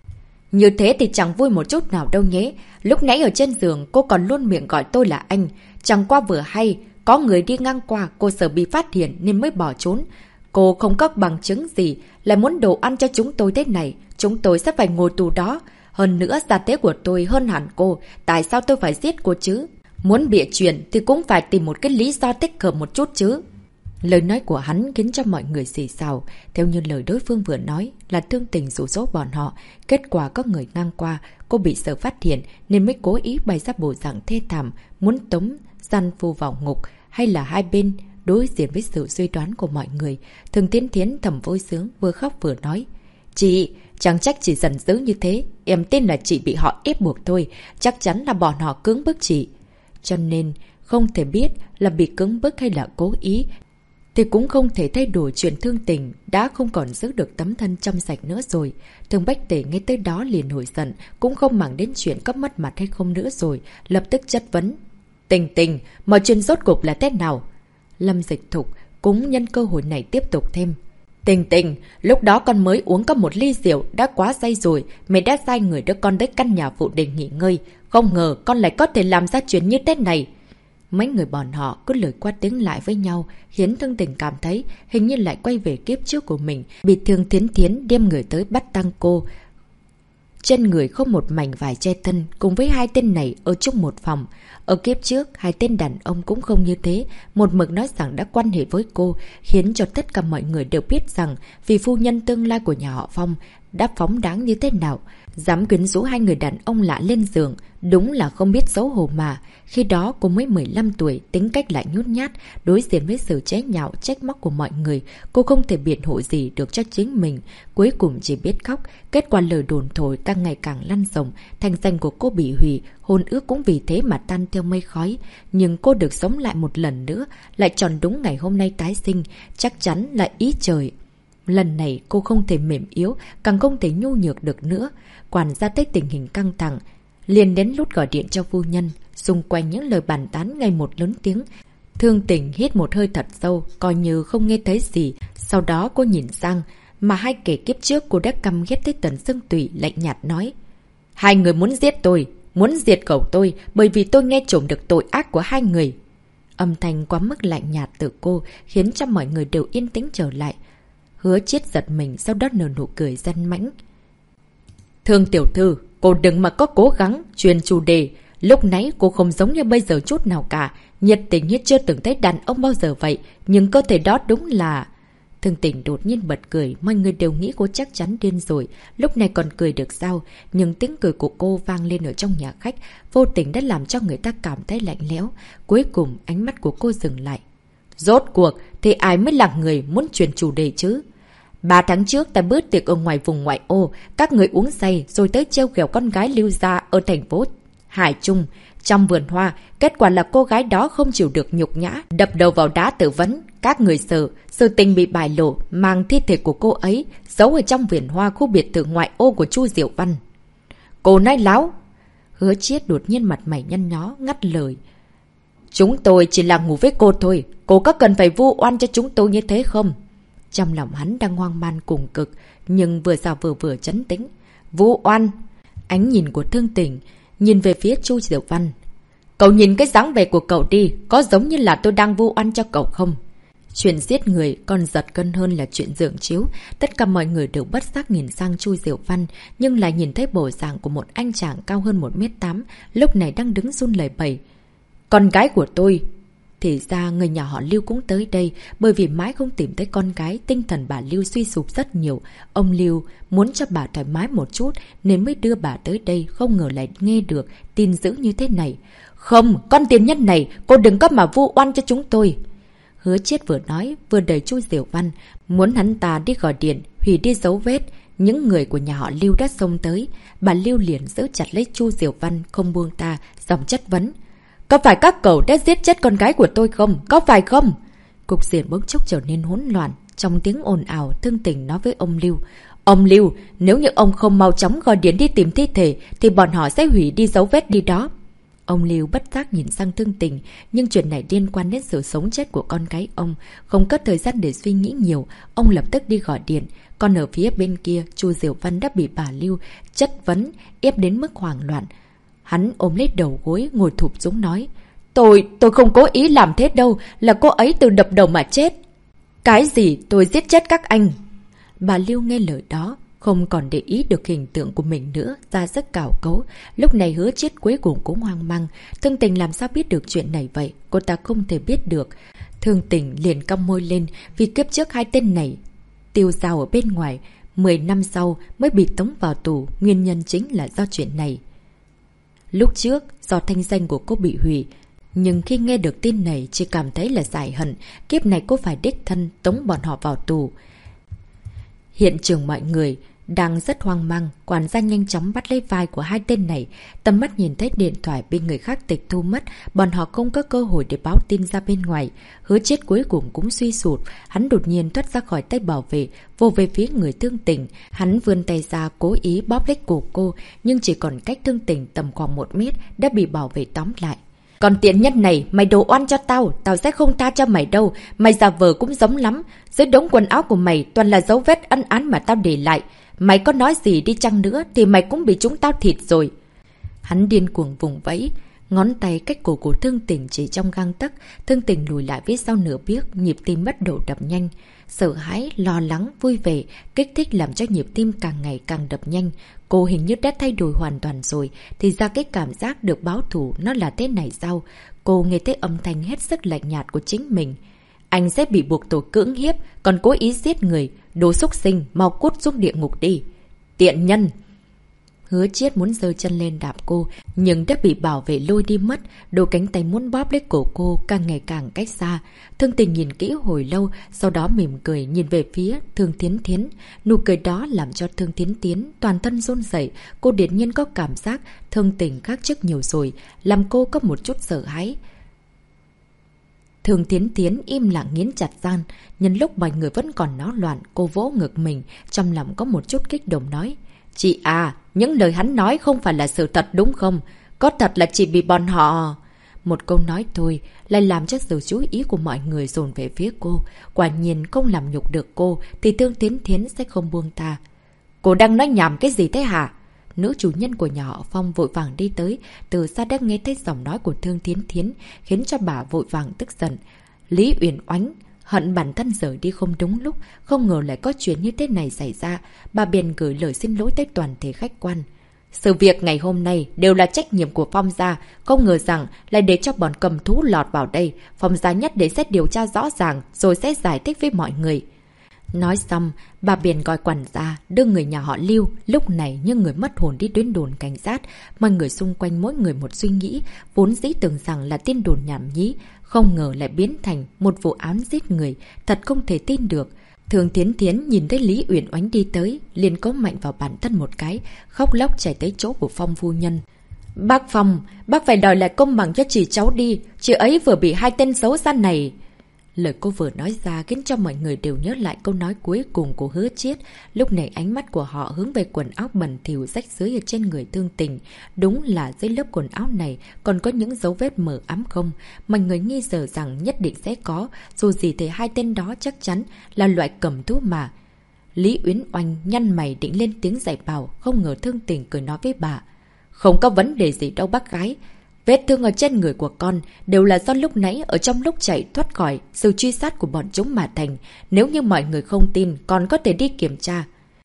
Như thế thì chẳng vui một chút nào đâu nhé. Lúc nãy ở trên giường cô còn luôn miệng gọi tôi là anh. Chẳng qua vừa hay, có người đi ngang qua, cô sợ bị phát hiện nên mới bỏ trốn. Cô không có bằng chứng gì, lại muốn đồ ăn cho chúng tôi thế này. Chúng tôi sẽ phải ngồi tù đó. Hơn nữa gia thế của tôi hơn hẳn cô. Tại sao tôi phải giết cô chứ? Muốn bịa chuyện thì cũng phải tìm một cái lý do thích hợp một chút chứ. Lời nói của hắn khiến cho mọi người xì xào. Theo như lời đối phương vừa nói là Thương Tình dụ dỗ bọn họ. Kết quả có người ngang qua, cô bị sợ phát hiện nên mới cố ý bày ra bộ dạng thê thảm, muốn tống gian phu vào ngục. Hay là hai bên đối diện với sự suy đoán của mọi người. Thường Tiến Thiến thầm vui sướng, vừa khóc vừa nói. Chị, chẳng trách chị giận dữ như thế. Em tin là chị bị họ ép buộc thôi. Chắc chắn là bọn họ cưỡng bức chị. Cho nên không thể biết là bị cưỡng bức hay là cố ý, thì cũng không thể thay đổi chuyện Thương Tình đã không còn giữ được tấm thân trong sạch nữa rồi. Thương Bách Tể nghe tới đó liền nổi giận, cũng không màng đến chuyện có mất mặt hay không nữa rồi, lập tức chất vấn. Tình Tình, mọi chuyện rốt cuộc là thế nào? Lâm Dịch Thục cũng nhân cơ hội này tiếp tục thêm. Tình Tình, lúc đó con mới uống có một ly rượu, đã quá say rồi, mẹ đã sai người đưa con tới căn nhà phụ để nghỉ ngơi. Không ngờ con lại có thể làm ra chuyện như thế này. Mấy người bọn họ cứ lời qua tiếng lại với nhau, khiến Thương Tình cảm thấy hình như lại quay về kiếp trước của mình, bị Thương Thiến Thiến đem người tới bắt tăng cô. Trên người không một mảnh vải che thân, cùng với hai tên này ở chung một phòng. Ở kiếp trước, hai tên đàn ông cũng không như thế, một mực nói rằng đã quan hệ với cô, khiến cho tất cả mọi người đều biết rằng vì phu nhân tương lai của nhà họ Phong đã phóng đáng như thế nào. Dám quyến rũ hai người đàn ông lạ lên giường, đúng là không biết xấu hổ mà. Khi đó cô mới 15 tuổi, tính cách lại nhút nhát, đối diện với sự chế nhạo, trách móc của mọi người. Cô không thể biện hộ gì được cho chính mình, cuối cùng chỉ biết khóc. Kết quả lời đồn thổi càng ngày càng lăn rộng, thành danh của cô bị hủy, hôn ước cũng vì thế mà tan theo mây khói. Nhưng cô được sống lại một lần nữa, lại tròn đúng ngày hôm nay tái sinh, chắc chắn là ý trời. Lần này cô không thể mềm yếu, càng không thể nhu nhược được nữa. Quản gia thấy tình hình căng thẳng, liền đến lúc gọi điện cho phu nhân. Xung quanh những lời bàn tán ngày một lớn tiếng. Thương Tình hít một hơi thật sâu, coi như không nghe thấy gì. Sau đó cô nhìn sang, mà hai kẻ kiếp trước cô đã căm ghét tới tận xương tủy, lạnh nhạt nói. Hai người muốn giết tôi, muốn diệt khẩu tôi, bởi vì tôi nghe trộm được tội ác của hai người. Âm thanh quá mức lạnh nhạt từ cô, khiến cho mọi người đều yên tĩnh trở lại. Hứa Chiết giật mình, sau đó nở nụ cười danh mãnh. Thương tiểu thư, cô đừng mà có cố gắng truyền chủ đề. Lúc nãy cô không giống như bây giờ chút nào cả, nhiệt tình như chưa từng thấy đàn ông bao giờ vậy, nhưng cơ thể đó đúng là... Thương Tình đột nhiên bật cười, mọi người đều nghĩ cô chắc chắn điên rồi, lúc này còn cười được sao, nhưng tiếng cười của cô vang lên ở trong nhà khách, vô tình đã làm cho người ta cảm thấy lạnh lẽo. Cuối cùng ánh mắt của cô dừng lại. Rốt cuộc thì ai mới là người muốn truyền chủ đề chứ? 3 tháng trước tại bữa tiệc ở ngoài vùng ngoại ô, các người uống say rồi tới trêu ghẹo con gái Lưu Gia ở thành phố Hải Trung. Trong vườn hoa, kết quả là cô gái đó không chịu được nhục nhã, đập đầu vào đá tự vấn. Các người sợ, sự tình bị bại lộ, mang thi thể của cô ấy giấu ở trong vườn hoa khu biệt thự ngoại ô của Chu Diệu Văn. Cô nói láo. Hứa Chiết đột nhiên mặt mày nhăn nhó, ngắt lời. Chúng tôi chỉ là ngủ với cô thôi, cô có cần phải vu oan cho chúng tôi như thế không? Trong lòng hắn đang hoang man cùng cực, nhưng vừa sao vừa trấn tĩnh. Vu oan. Ánh nhìn của Thương Tình nhìn về phía Chu Diệu Văn. Cậu nhìn cái dáng vẻ của cậu đi, có giống như là tôi đang vu oan cho cậu không? Chuyện giết người còn giật cân hơn là chuyện giường chiếu. Tất cả mọi người đều bất giác nhìn sang Chu Diệu Văn, nhưng lại nhìn thấy bộ dạng của một anh chàng cao hơn 1m8, lúc này đang đứng run lẩy bẩy. Con gái của tôi! Thì ra người nhà họ Lưu cũng tới đây, bởi vì mãi không tìm thấy con gái, tinh thần bà Lưu suy sụp rất nhiều. Ông Lưu muốn cho bà thoải mái một chút nên mới đưa bà tới đây, không ngờ lại nghe được tin dữ như thế này. Không, con tiền nhân này, cô đừng có mà vu oan cho chúng tôi. Hứa Chiết vừa nói, vừa đẩy Chu Diệu Văn, muốn hắn ta đi gọi điện, hủy đi dấu vết. Những người của nhà họ Lưu đã xông tới, bà Lưu liền giữ chặt lấy Chu Diệu Văn, không buông ta, giọng chất vấn. Có phải các cậu đã giết chết con gái của tôi không? Có phải không? Cục diện bỗng chốc trở nên hỗn loạn. Trong tiếng ồn ào, Thương Tình nói với ông Lưu. Ông Lưu, nếu như ông không mau chóng gọi điện đi tìm thi thể, thì bọn họ sẽ hủy đi dấu vết đi đó. Ông Lưu bất giác nhìn sang Thương Tình, nhưng chuyện này liên quan đến sự sống chết của con gái ông. Không có thời gian để suy nghĩ nhiều, ông lập tức đi gọi điện. Còn ở phía bên kia, Chu Diệu Văn đã bị bà Lưu chất vấn, ép đến mức hoảng loạn. Hắn ôm lấy đầu gối, ngồi thụp xuống nói. Tôi không cố ý làm thế đâu, là cô ấy tự đập đầu mà chết. Cái gì tôi giết chết các anh? Bà Lưu nghe lời đó, không còn để ý được hình tượng của mình nữa, ra sức cào cấu. Lúc này Hứa Chiết cuối cùng cũng hoang mang. Thương Tình làm sao biết được chuyện này vậy? Cô ta không thể biết được. Thương Tình liền cong môi lên, vì kiếp trước hai tên này tiêu dao ở bên ngoài, 10 năm sau mới bị tống vào tù, nguyên nhân chính là do chuyện này. Lúc trước, do thanh danh của cô bị hủy, nhưng khi nghe được tin này chỉ cảm thấy là giải hận, kiếp này cô phải đích thân tống bọn họ vào tù. Hiện trường mọi người đang rất hoang mang, quản gia nhanh chóng bắt lấy vai của hai tên này. Tầm mắt nhìn thấy điện thoại bị người khác tịch thu mất, bọn họ không có cơ hội để báo tin ra bên ngoài. Hứa Chiết cuối cùng cũng suy sụp, hắn đột nhiên thoát ra khỏi tay bảo vệ, vô về phía người Thương Tình. Hắn vươn tay ra cố ý bóp lấy cổ cô, nhưng chỉ còn cách Thương Tình tầm khoảng 1 mét đã bị bảo vệ tóm lại. Còn tiện nhân này, mày đổ oan cho tao, tao sẽ không tha cho mày đâu. Mày giả vờ cũng giống lắm. Dưới đống quần áo của mày toàn là dấu vết ân án mà tao để lại. Mày có nói gì đi chăng nữa thì mày cũng bị chúng tao thịt rồi. Hắn điên cuồng vùng vẫy, ngón tay cách cổ của Thương Tình chỉ trong gang tấc. Thương Tình lùi lại phía sau nửa bước, nhịp tim bắt đầu đập nhanh. Sợ hãi, lo lắng, vui vẻ, kích thích làm cho nhịp tim càng ngày càng đập nhanh. Cô hình như đã thay đổi hoàn toàn rồi, thì ra cái cảm giác được báo thù nó là thế này sao? Cô nghe thấy âm thanh hết sức lạnh nhạt của chính mình. Anh sẽ bị buộc tội cưỡng hiếp, còn cố ý giết người, đồ xúc sinh, mau cút xuống địa ngục đi. Tiện nhân! Hứa Chiết muốn giơ chân lên đạp cô, nhưng đã bị bảo vệ lôi đi mất. Đôi cánh tay muốn bóp lấy cổ cô càng ngày càng cách xa. Thương Tình nhìn kỹ hồi lâu, sau đó mỉm cười nhìn về phía Thương Thiến Thiến. Nụ cười đó làm cho Thương Thiến Thiến toàn thân run rẩy. Cô đột nhiên có cảm giác Thương Tình khác trước nhiều rồi, làm cô có một chút sợ hãi. Thương Thiến Thiến im lặng nghiến chặt răng. Nhân lúc mọi người vẫn còn náo loạn, cô vỗ ngực mình, trong lòng có một chút kích động nói. Chị à, những lời hắn nói không phải là sự thật đúng không? Có thật là chị bị bọn họ... Một câu nói thôi lại làm cho sự chú ý của mọi người dồn về phía cô. Quả nhiên không làm nhục được cô thì Thương Thiến Thiến sẽ không buông tha. Cô đang nói nhảm cái gì thế hả? Nữ chủ nhân của nhà họ Phong vội vàng đi tới, từ xa đã nghe thấy giọng nói của Thương Thiến Thiến, khiến cho bà vội vàng tức giận. Lý Uyển Oánh hận bản thân rời đi không đúng lúc, không ngờ lại có chuyện như thế này xảy ra. Bà bèn gửi lời xin lỗi tới toàn thể khách quan. Sự việc ngày hôm nay đều là trách nhiệm của Phong gia, không ngờ rằng lại để cho bọn cầm thú lọt vào đây. Phong gia nhất định sẽ điều tra rõ ràng rồi sẽ giải thích với mọi người. Nói xong, bà bèn gọi quản gia đưa người nhà họ Lưu lúc này như người mất hồn đi đến đồn cảnh sát. Mọi người xung quanh mỗi người một suy nghĩ, vốn dĩ tưởng rằng là tin đồn nhảm nhí, không ngờ lại biến thành một vụ án giết người, thật không thể tin được. Thương Thiến Thiến nhìn thấy Lý Uyển Oánh đi tới, liền cố mạnh vào bản thân một cái, khóc lóc chạy tới chỗ của Phong phu nhân. Bác Phong, bác phải đòi lại công bằng cho chị cháu đi, chị ấy vừa bị hai tên xấu xa này. Lời cô vừa nói ra khiến cho mọi người đều nhớ lại câu nói cuối cùng của Hứa Chiết. Lúc này ánh mắt của họ hướng về quần áo bẩn thỉu rách rưới ở trên người Thương Tình. Đúng là dưới lớp quần áo này còn có những dấu vết mờ ám không? Mọi người nghi ngờ rằng nhất định sẽ có, dù gì thì hai tên đó chắc chắn là loại cầm thú mà. Lý Uyển Oanh nhăn mày định lên tiếng giải bảo, không ngờ Thương Tình cười nói với bà. Không có vấn đề gì đâu bác gái. Vết thương ở trên người của con đều là do lúc nãy ở trong lúc chạy thoát khỏi sự truy sát của bọn chúng mà thành. Nếu như mọi người không tin, con có thể đi kiểm tra.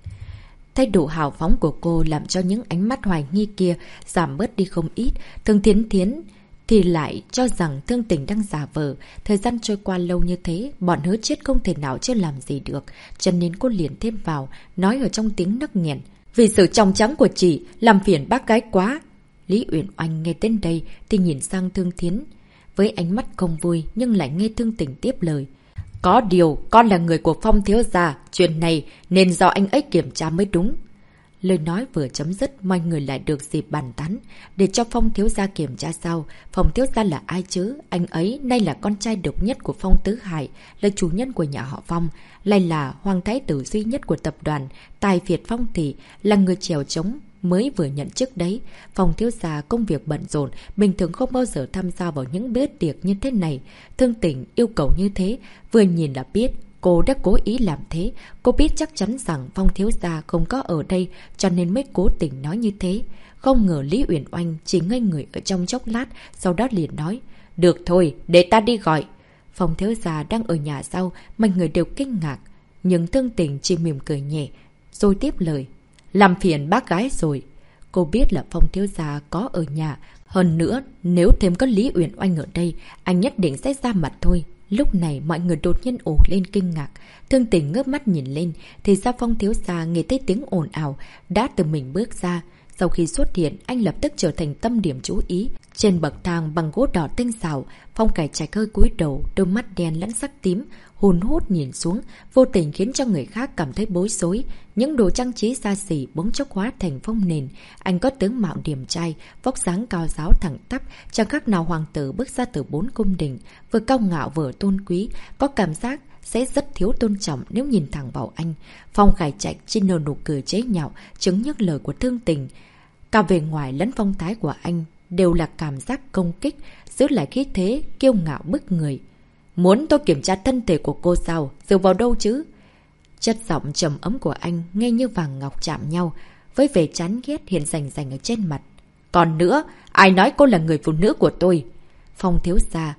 Thái độ hào phóng của cô làm cho những ánh mắt hoài nghi kia giảm bớt đi không ít. Thương Thiến Thiến thì lại cho rằng Thương Tình đang giả vờ. Thời gian trôi qua lâu như thế, bọn Hứa Chiết không thể nào chưa làm gì được. Cho nên cô liền thêm vào, nói ở trong tiếng nấc nghẹn. Vì sự trong trắng của chị, làm phiền bác gái quá. Lý Uyển Oanh nghe đến đây thì nhìn sang Thương Thiến với ánh mắt không vui nhưng lại nghe Thương Tình tiếp lời. Có điều, con là người của Phong thiếu gia, chuyện này nên do anh ấy kiểm tra mới đúng. Lời nói vừa chấm dứt, mọi người lại được dịp bàn tán. Để cho Phong thiếu gia kiểm tra sao? Phong thiếu gia là ai chứ? Anh ấy nay là con trai độc nhất của Phong Tứ Hải, là chủ nhân của nhà họ Phong, lại là hoàng thái tử duy nhất của tập đoàn Tài Việt Phong Thị, là người chèo chống mới vừa nhận chức đấy. Phong thiếu gia công việc bận rộn, bình thường không bao giờ tham gia vào những bữa tiệc như thế này. Thương Tình yêu cầu như thế, vừa nhìn là biết cô đã cố ý làm thế. Cô biết chắc chắn rằng Phong thiếu gia không có ở đây, cho nên mới cố tình nói như thế. Không ngờ Lý Uyển Oanh chỉ ngây người ở trong chốc lát, sau đó liền nói. Được thôi, để ta đi gọi. Phong thiếu gia đang ở nhà sau, mọi người đều kinh ngạc. Nhưng Thương Tình chỉ mỉm cười nhẹ, rồi tiếp lời. Làm phiền bác gái rồi. Cô biết là Phong thiếu gia có ở nhà. Hơn nữa, nếu thêm có Lý Uyển Oanh ở đây, anh nhất định sẽ ra mặt thôi. Lúc này mọi người đột nhiên ồ lên kinh ngạc. Thương Tình ngước mắt nhìn lên, thì ra Phong thiếu gia nghe thấy tiếng ồn ào, đã từ mình bước ra. Sau khi xuất hiện, anh lập tức trở thành tâm điểm chú ý. Trên bậc thang bằng gỗ đỏ tinh xảo, Phong Khải Trạch hơi cúi đầu, đôi mắt đen lẫn sắc tím, hùn hút nhìn xuống, vô tình khiến cho người khác cảm thấy bối rối. Những đồ trang trí xa xỉ bỗng chốc hóa thành phong nền. Anh có tướng mạo điềm trai, vóc dáng cao ráo thẳng tắp, chẳng khác nào hoàng tử bước ra từ 4 cung đình, vừa cao ngạo vừa tôn quý, có cảm giác sẽ rất thiếu tôn trọng nếu nhìn thẳng vào anh. Phong Khải Trạch chỉ nở nụ cười chế nhạo, chứng nhắc lời của Thương Tình. Cả về ngoài lẫn phong thái của anh đều là cảm giác công kích, giữ lại khí thế kiêu ngạo bức người. Muốn tôi kiểm tra thân thể của cô sao? Dựa vào đâu chứ? Chất giọng trầm ấm của anh nghe như vàng ngọc chạm nhau, với vẻ chán ghét hiện rành rành ở trên mặt. Còn nữa, ai nói cô là người phụ nữ của tôi? Phong thiếu gia.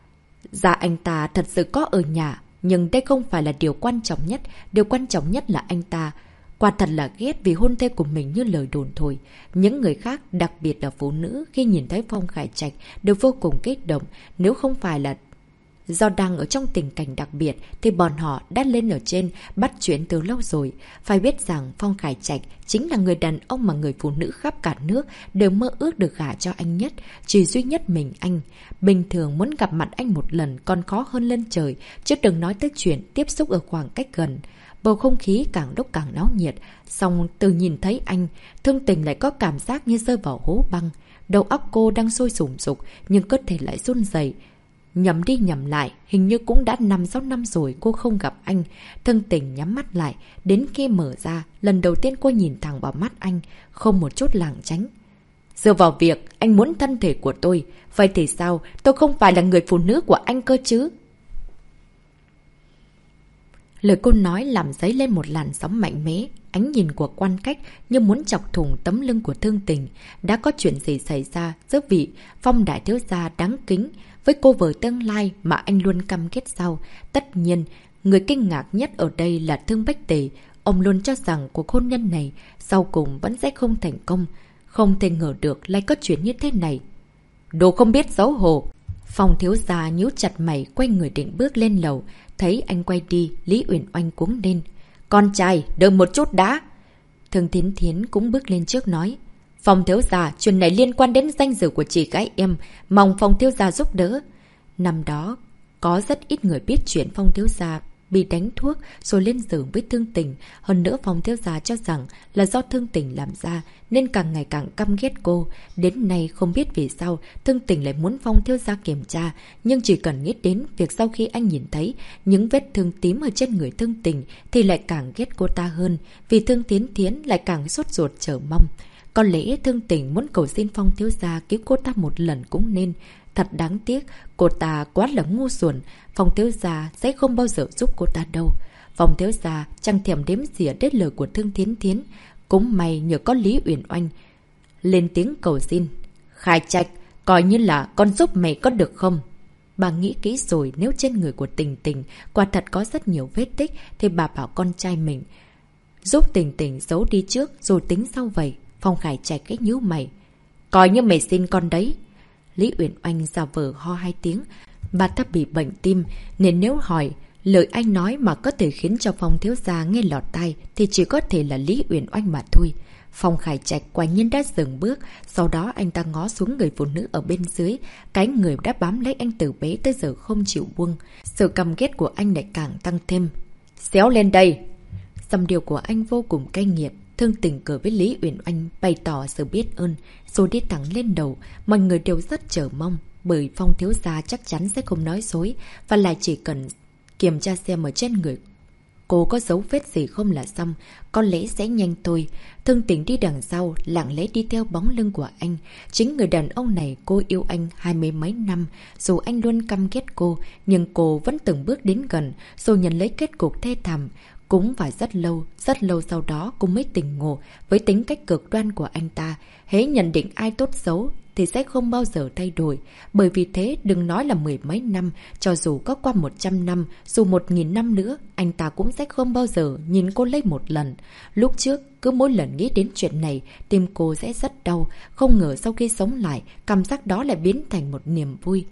Dạ anh ta thật sự có ở nhà, nhưng đây không phải là điều quan trọng nhất. Điều quan trọng nhất là anh ta quả thật là ghét vì hôn thê của mình như lời đồn thôi. Những người khác, đặc biệt là phụ nữ, khi nhìn thấy Phong Khải Trạch đều vô cùng kích động. Nếu không phải là do đang ở trong tình cảnh đặc biệt thì bọn họ đã lên ở trên bắt chuyện từ lâu rồi. Phải biết rằng Phong Khải Trạch chính là người đàn ông mà người phụ nữ khắp cả nước đều mơ ước được gả cho anh nhất. Chỉ duy nhất mình anh. Bình thường muốn gặp mặt anh một lần còn khó hơn lên trời, chứ đừng nói tới chuyện tiếp xúc ở khoảng cách gần. Bầu không khí càng lúc càng náo nhiệt. Xong từ nhìn thấy anh, Thương Tình lại có cảm giác như rơi vào hố băng. Đầu óc cô đang sôi sùng sục, nhưng cơ thể lại run rẩy. Nhầm đi nhầm lại, hình như cũng đã 5-6 năm rồi cô không gặp anh. Thương Tình nhắm mắt lại, đến khi mở ra, lần đầu tiên cô nhìn thẳng vào mắt anh, không một chút lảng tránh. Dựa vào việc anh muốn thân thể của tôi, vậy thì sao? Tôi không phải là người phụ nữ của anh cơ chứ? Lời cô nói làm dấy lên một làn sóng mạnh mẽ. Ánh nhìn của quan cách như muốn chọc thủng tấm lưng của Thương Tình. Đã có chuyện gì xảy ra giữa vị Phong đại thiếu gia đáng kính với cô vợ tương lai mà anh luôn căm ghét sau? Tất nhiên, người kinh ngạc nhất ở đây là Thương Bách Tề. Ông luôn cho rằng cuộc hôn nhân này sau cùng vẫn sẽ không thành công. Không thể ngờ được lại có chuyện như thế này. Đồ không biết xấu hổ. Phong thiếu gia nhíu chặt mày, quay người định bước lên lầu. Thấy anh quay đi, Lý Uyển Oanh cuống lên. Con trai, đợi một chút đã. Thương Thiến Thiến cũng bước lên trước nói. Phong thiếu gia, chuyện này liên quan đến danh dự của chị gái em, mong Phong thiếu gia giúp đỡ. Năm đó, có rất ít người biết chuyện Phong thiếu gia bị đánh thuốc rồi lên giường với Thương Tình. Hơn nữa Phong thiếu gia cho rằng là do Thương Tình làm ra nên càng ngày càng căm ghét cô. Đến nay không biết vì sao Thương Tình lại muốn Phong thiếu gia kiểm tra, nhưng chỉ cần nghĩ đến việc sau khi anh nhìn thấy những vết thương tím ở trên người Thương Tình thì lại càng ghét cô ta hơn. Vì Thương Thiến Thiến lại càng sốt ruột chờ mong. Có lẽ Thương Tình muốn cầu xin Phong thiếu gia cứu cô ta một lần cũng nên. Thật đáng tiếc, cô ta quá là ngu xuẩn. Phong thiếu gia sẽ không bao giờ giúp cô ta đâu. Phong thiếu gia chẳng thèm đếm xỉa đến lời của Thương Thiến Thiến. Cũng may nhờ có Lý Uyển Oanh lên tiếng cầu xin. Khải Trạch, Coi như là con giúp mày có được không? Bà nghĩ kỹ rồi, nếu trên người của Tình Tình quả thật có rất nhiều vết tích thì bà bảo con trai mình giúp Tình Tình giấu đi trước rồi tính sau vậy. Phong Khải Trạch cái nhíu mày. Coi như mày xin con đấy. Lý Uyển Oanh giả vờ ho 2 tiếng. Bà ta bị bệnh tim nên nếu hỏi lời anh nói mà có thể khiến cho Phong thiếu gia nghe lọt tai thì chỉ có thể là Lý Uyển Oanh mà thôi. Phong Khải Trạch quả nhiên đã dừng bước, sau đó anh ta ngó xuống người phụ nữ ở bên dưới, cái người đã bám lấy anh từ bé tới giờ không chịu buông. Sự căm ghét của anh lại càng tăng thêm. Xéo lên đây! Dòng điều của anh vô cùng cay nghiệt. Thương Tình cười với Lý Uyển Oanh bày tỏ sự biết ơn, rồi đi thẳng lên đầu. Mọi người đều rất chờ mong, bởi Phong thiếu gia chắc chắn sẽ không nói dối, và lại chỉ cần kiểm tra xem ở trên người cô có dấu vết gì không là xong, có lẽ sẽ nhanh thôi. Thương Tình đi đằng sau, lặng lẽ đi theo bóng lưng của anh. Chính người đàn ông này cô yêu anh 20 mấy năm, dù anh luôn căm ghét cô, nhưng cô vẫn từng bước đến gần, rồi nhận lấy kết cục thê thảm. Cũng phải rất lâu sau đó cô mới tỉnh ngộ với tính cách cực đoan của anh ta. Hễ nhận định ai tốt xấu thì sẽ không bao giờ thay đổi. Bởi vì thế đừng nói là 10 mấy năm, cho dù có qua 100 năm, dù 1000 năm nữa, anh ta cũng sẽ không bao giờ nhìn cô lấy một lần. Lúc trước, cứ mỗi lần nghĩ đến chuyện này, tim cô sẽ rất đau. Không ngờ sau khi sống lại, cảm giác đó lại biến thành một niềm vui.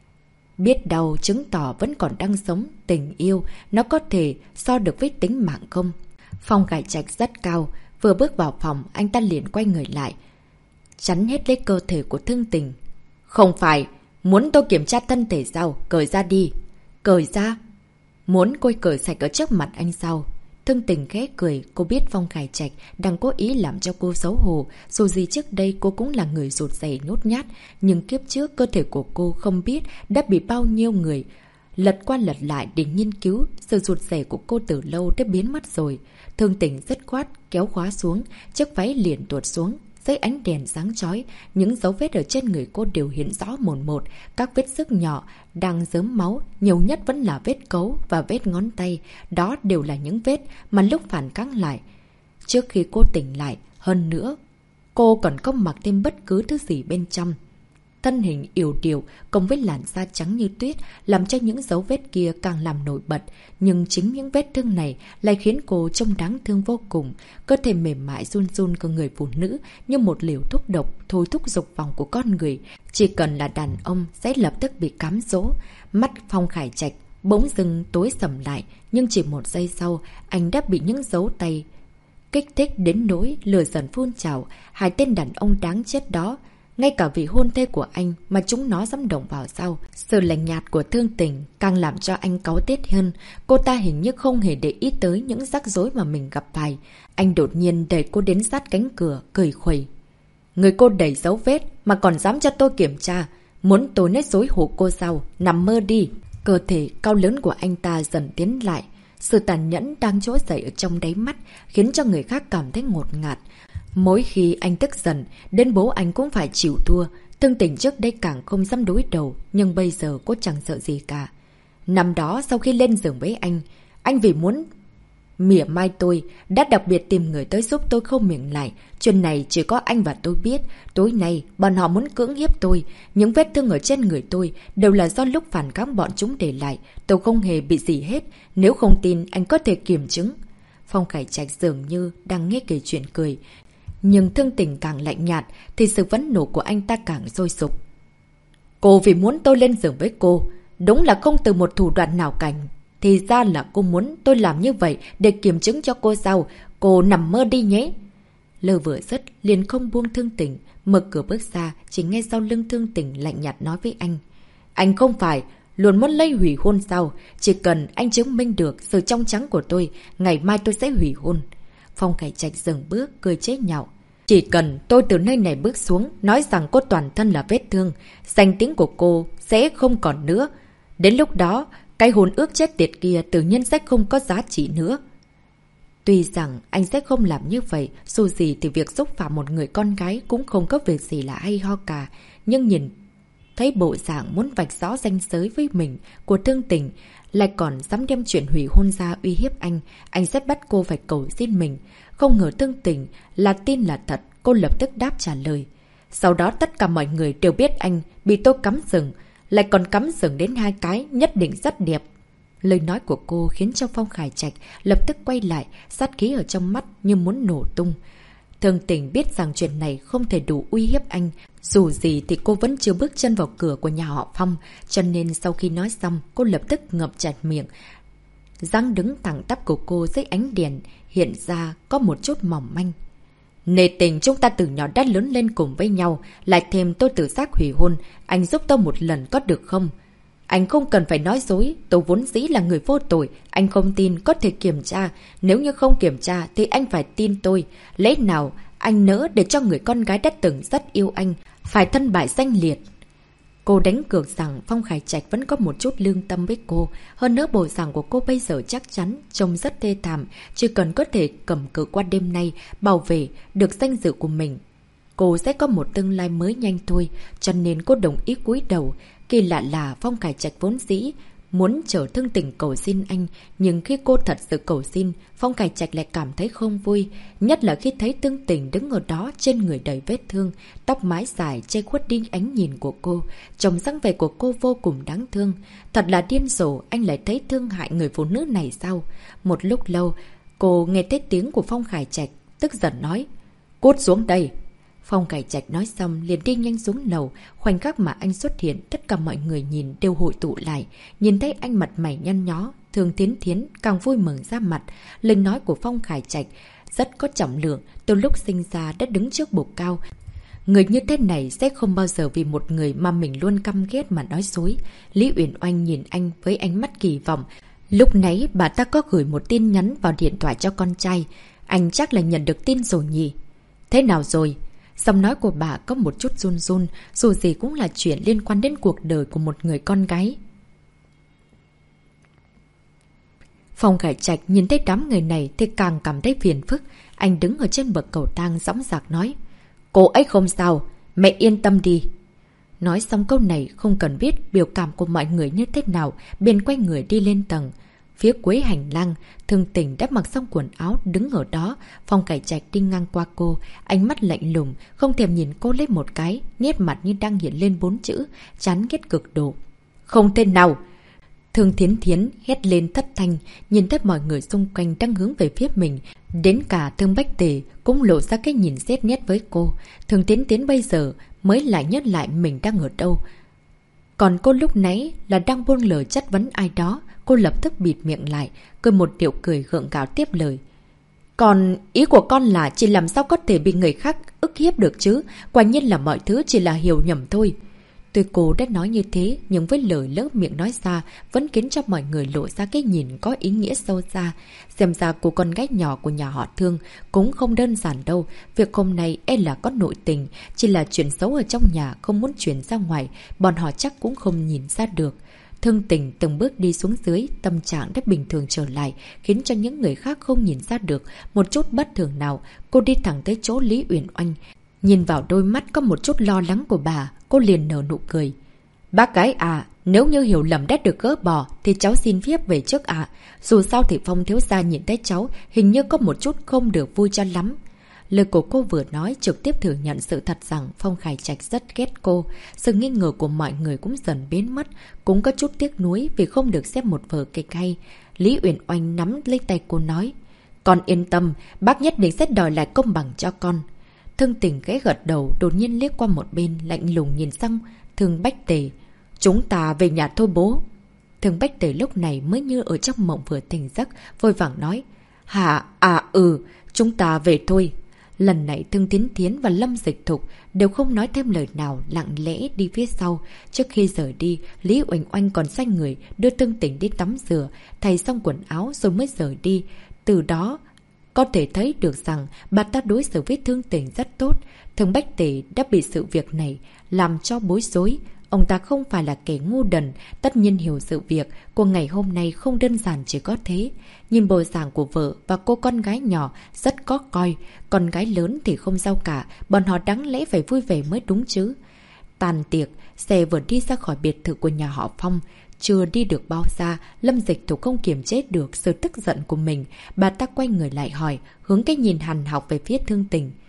Biết đau chứng tỏ vẫn còn đang sống, tình yêu, nó có thể so được với tính mạng không? Phong Khải Trạch rất cao, vừa bước vào phòng, anh ta liền quay người lại, chắn hết lấy cơ thể của Thương Tình. Không phải, muốn tôi kiểm tra thân thể sao? Cởi ra đi. Cởi ra? Muốn cô cởi sạch ở trước mặt anh sao? Thương Tình khẽ cười, cô biết Phong Khải Trạch đang cố ý làm cho cô xấu hổ. Dù gì trước đây cô cũng là người rụt rè nhút nhát, nhưng kiếp trước cơ thể của cô không biết đã bị bao nhiêu người lật qua lật lại để nghiên cứu. Sự rụt rè của cô từ lâu đã biến mất rồi. Thương Tình dứt khoát kéo khóa xuống, chiếc váy liền tuột xuống. Dưới ánh đèn sáng chói, những dấu vết ở trên người cô đều hiện rõ mồn một. Các vết xước nhỏ đang rớm máu, nhiều nhất vẫn là vết cấu và vết ngón tay. Đó đều là những vết mà lúc phản kháng lại trước khi cô tỉnh lại. Hơn nữa, cô còn không mặc thêm bất cứ thứ gì bên trong. Thân hình yểu điệu cộng với làn da trắng như tuyết làm cho những dấu vết kia càng làm nổi bật. Nhưng chính những vết thương này lại khiến cô trông đáng thương vô cùng. Cơ thể mềm mại run run của người phụ nữ như một liều thuốc độc thôi thúc dục vọng của con người. Chỉ cần là đàn ông sẽ lập tức bị cám dỗ. Mắt Phong Khải Trạch bỗng dưng tối sầm lại, nhưng chỉ một giây sau anh đã bị những dấu tay kích thích đến nỗi lửa dần phun trào. Hai tên đàn ông đáng chết đó, ngay cả vị hôn thê của anh mà chúng nó dám động vào sao? Sự lạnh nhạt của Thương Tình càng làm cho anh cáu tiết hơn. Cô ta hình như không hề để ý tới những rắc rối mà mình gặp phải. Anh đột nhiên đẩy cô đến sát cánh cửa, cười khuẩy. Người cô đầy dấu vết mà còn dám cho tôi kiểm tra. Muốn tôi nết dối hổ cô sao? Nằm mơ đi. Cơ thể cao lớn của anh ta dần tiến lại. Sự tàn nhẫn đang trỗi dậy ở trong đáy mắt khiến cho người khác cảm thấy ngột ngạt. Mỗi khi anh tức giận, đến bố anh cũng phải chịu thua. Thương Tình trước đây càng không dám đối đầu, nhưng bây giờ cô chẳng sợ gì cả. Năm đó sau khi lên giường với anh vì muốn mỉa mai tôi, đã đặc biệt tìm người tới giúp tôi khâu miệng lại. Chuyện này chỉ có anh và tôi biết. Tối nay, bọn họ muốn cưỡng hiếp tôi. Những vết thương ở trên người tôi đều là do lúc phản kháng bọn chúng để lại. Tôi không hề bị gì hết. Nếu không tin, anh có thể kiểm chứng. Phong Khải Trạch dường như đang nghe kể chuyện cười. Nhưng Thương Tình càng lạnh nhạt thì sự phẫn nộ của anh ta càng sôi sục. Cô vì muốn tôi lên giường với cô, đúng là không từ một thủ đoạn nào cảnh. Thì ra là cô muốn tôi làm như vậy để kiểm chứng cho cô sao? Cô nằm mơ đi nhé. Lời vừa dứt liền không buông Thương Tình, mở cửa bước ra, chỉ nghe sau lưng Thương Tình lạnh nhạt nói với anh. Anh không phải luôn muốn lây hủy hôn sao? Chỉ cần anh chứng minh được sự trong trắng của tôi, ngày mai tôi sẽ hủy hôn. Phong Khải Trạch dừng bước, cười chế nhạo. Chỉ cần tôi từ nơi này bước xuống, nói rằng cô toàn thân là vết thương, danh tiếng của cô sẽ không còn nữa. Đến lúc đó, cái hôn ước chết tiệt kia tự nhiên sẽ không có giá trị nữa. Tuy rằng anh sẽ không làm như vậy, dù gì thì việc xúc phạm một người con gái cũng không có việc gì là hay ho cả. Nhưng nhìn thấy bộ dạng muốn vạch rõ ranh giới với mình của Thương Tình, lại còn dám đem chuyện hủy hôn ra uy hiếp anh sẽ bắt cô phải cầu xin mình. Không ngờ Thương Tình là tin là thật, cô lập tức đáp trả lời. Sau đó tất cả mọi người đều biết anh bị tôi cắm sừng, lại còn cắm sừng đến 2 cái, nhất định rất đẹp. Lời nói của cô khiến cho Phong Khải Trạch lập tức quay lại, sát khí ở trong mắt như muốn nổ tung. Thương Tình biết rằng chuyện này không thể đủ uy hiếp anh. Dù gì thì cô vẫn chưa bước chân vào cửa của nhà họ Phong, cho nên sau khi nói xong, cô lập tức ngậm chặt miệng. Dáng đứng thẳng tắp của cô dưới ánh đèn hiện ra có một chút mỏng manh. Nề tình chúng ta từ nhỏ đã lớn lên cùng với nhau, lại thêm tôi tự giác hủy hôn, anh giúp tôi một lần có được không? Anh không cần phải nói dối, tôi vốn dĩ là người vô tội, anh không tin có thể kiểm tra, nếu như không kiểm tra thì anh phải tin tôi. Lẽ nào anh nỡ để cho người con gái đã từng rất yêu anh phải thân bại danh liệt? Cô đánh cược rằng Phong Khải Trạch vẫn có một chút lương tâm với cô. Hơn nữa bộ dạng của cô bây giờ chắc chắn trông rất thê thảm. Chỉ cần có thể cầm cự qua đêm nay, bảo vệ được danh dự của mình, cô sẽ có một tương lai mới nhanh thôi. Cho nên cô đồng ý cúi đầu. Kỳ lạ là Phong Khải Trạch vốn dĩ muốn chờ Thương Tình cầu xin anh, nhưng khi cô thật sự cầu xin, Phong Khải Trạch lại cảm thấy không vui. Nhất là khi thấy Thương Tình đứng ở đó trên người đầy vết thương, tóc mái dài che khuất đi ánh nhìn của cô. Trông dáng vẻ của cô vô cùng đáng thương. Thật là điên rồ, anh lại thấy thương hại người phụ nữ này sao? Một lúc lâu, cô nghe thấy tiếng của Phong Khải Trạch, tức giận nói: "Cút xuống đây!" Phong Khải Trạch nói xong liền đi nhanh xuống lầu. Khoảnh khắc mà anh xuất hiện, tất cả mọi người nhìn đều hội tụ lại. Nhìn thấy anh mặt mày nhăn nhó, Thương Thiến Thiến càng vui mừng ra mặt. Lời nói của Phong Khải Trạch rất có trọng lượng, từ lúc sinh ra đã đứng trước bục cao. Người như thế này sẽ không bao giờ vì một người mà mình luôn căm ghét mà nói dối. Lý Uyển Oanh nhìn anh với ánh mắt kỳ vọng. Lúc nãy bà ta có gửi một tin nhắn vào điện thoại cho con trai. Anh chắc là nhận được tin rồi nhỉ? Thế nào rồi? Giọng nói của bà có một chút run run, dù gì cũng là chuyện liên quan đến cuộc đời của một người con gái. Phong Khải Trạch nhìn thấy đám người này thì càng cảm thấy phiền phức. Anh đứng ở trên bậc cầu thang dõng dạc nói: "Cô ấy không sao, mẹ yên tâm đi." Nói xong câu này không cần biết biểu cảm của mọi người như thế nào,便quay người đi lên tầng. Phía cuối hành lang, Thương Tình đã mặc xong quần áo đứng ở đó. Phong Khải Trạch đi ngang qua cô, ánh mắt lạnh lùng, không thèm nhìn cô lấy một cái, nét mặt như đang hiện lên 4 chữ, chán ghét cực độ. "Không thể nào!" Thương Thiến Thiến hét lên thất thanh, nhìn thấy mọi người xung quanh đang hướng về phía mình. Đến cả Thương Bách Tề cũng lộ ra cái nhìn xét nét với cô. Thương Thiến Thiến bây giờ mới lại nhớ lại mình đang ở đâu. Còn cô lúc nãy là đang buông lời chất vấn ai đó. Cô lập tức bịt miệng lại, cười một điệu cười gượng gạo tiếp lời: "Còn ý của con là chỉ làm sao có thể bị người khác ức hiếp được chứ? Quả nhiên là mọi thứ chỉ là hiểu nhầm thôi." Tuy cô đã nói như thế, nhưng với lời lỡ miệng nói ra vẫn khiến cho mọi người lộ ra cái nhìn có ý nghĩa sâu xa. Xem ra cô con gái nhỏ của nhà họ Thương cũng không đơn giản đâu. Việc hôm nay e là có nội tình, chỉ là chuyện xấu ở trong nhà không muốn chuyển ra ngoài, bọn họ chắc cũng không nhìn ra được. Thương Tình từng bước đi xuống dưới, tâm trạng đã bình thường trở lại, khiến cho những người khác không nhìn ra được một chút bất thường nào. Cô đi thẳng tới chỗ Lý Uyển Oanh. Nhìn vào đôi mắt có một chút lo lắng của bà, cô liền nở nụ cười. "Bác gái à, nếu như hiểu lầm đã được gỡ bỏ thì cháu xin phép về trước ạ. Dù sao thì Phong thiếu gia nhìn thấy cháu hình như có một chút không được vui cho lắm." Lời của cô vừa nói trực tiếp thừa nhận sự thật rằng Phong Khải Trạch rất ghét cô. Sự nghi ngờ của mọi người cũng dần biến mất, cũng có chút tiếc nuối vì không được xem một vở kịch hay. Lý Uyển Oanh nắm lấy tay cô nói: "Con yên tâm, bác nhất định sẽ đòi lại công bằng cho con." Thương Tình ghé gật đầu, đột nhiên liếc qua một bên, lạnh lùng nhìn sang Thương Bách Tề: "Chúng ta về nhà thôi bố." Thương Bách Tề lúc này mới như ở trong mộng vừa tỉnh giấc, vội vàng nói: "Hả? À chúng ta về thôi." Lần này Thương Thiến Thiến và Lâm Dịch Thục đều không nói thêm lời nào, lặng lẽ đi phía sau. Trước khi rời đi, Lý Uyển Oanh còn xoay người đưa Thương Tình đi tắm rửa, thay xong quần áo rồi mới rời đi. Từ đó có thể thấy được rằng bà ta đối xử với Thương Tình rất tốt. Thương Bách Tề đã bị sự việc này làm cho bối rối. Ông ta không phải là kẻ ngu đần, tất nhiên hiểu sự việc của ngày hôm nay không đơn giản chỉ có thế. Nhìn bộ dạng của vợ và cô con gái nhỏ rất có coi, con gái lớn thì không sao cả, bọn họ đáng lẽ phải vui vẻ mới đúng chứ. Tàn tiệc, xe vừa đi ra khỏi biệt thự của nhà họ Phong. Chưa đi được bao xa, Lâm Dịch Thục không kiềm chế được sự tức giận của mình. Bà ta quay người lại hỏi, hướng cái nhìn hằn học về phía Thương Tình: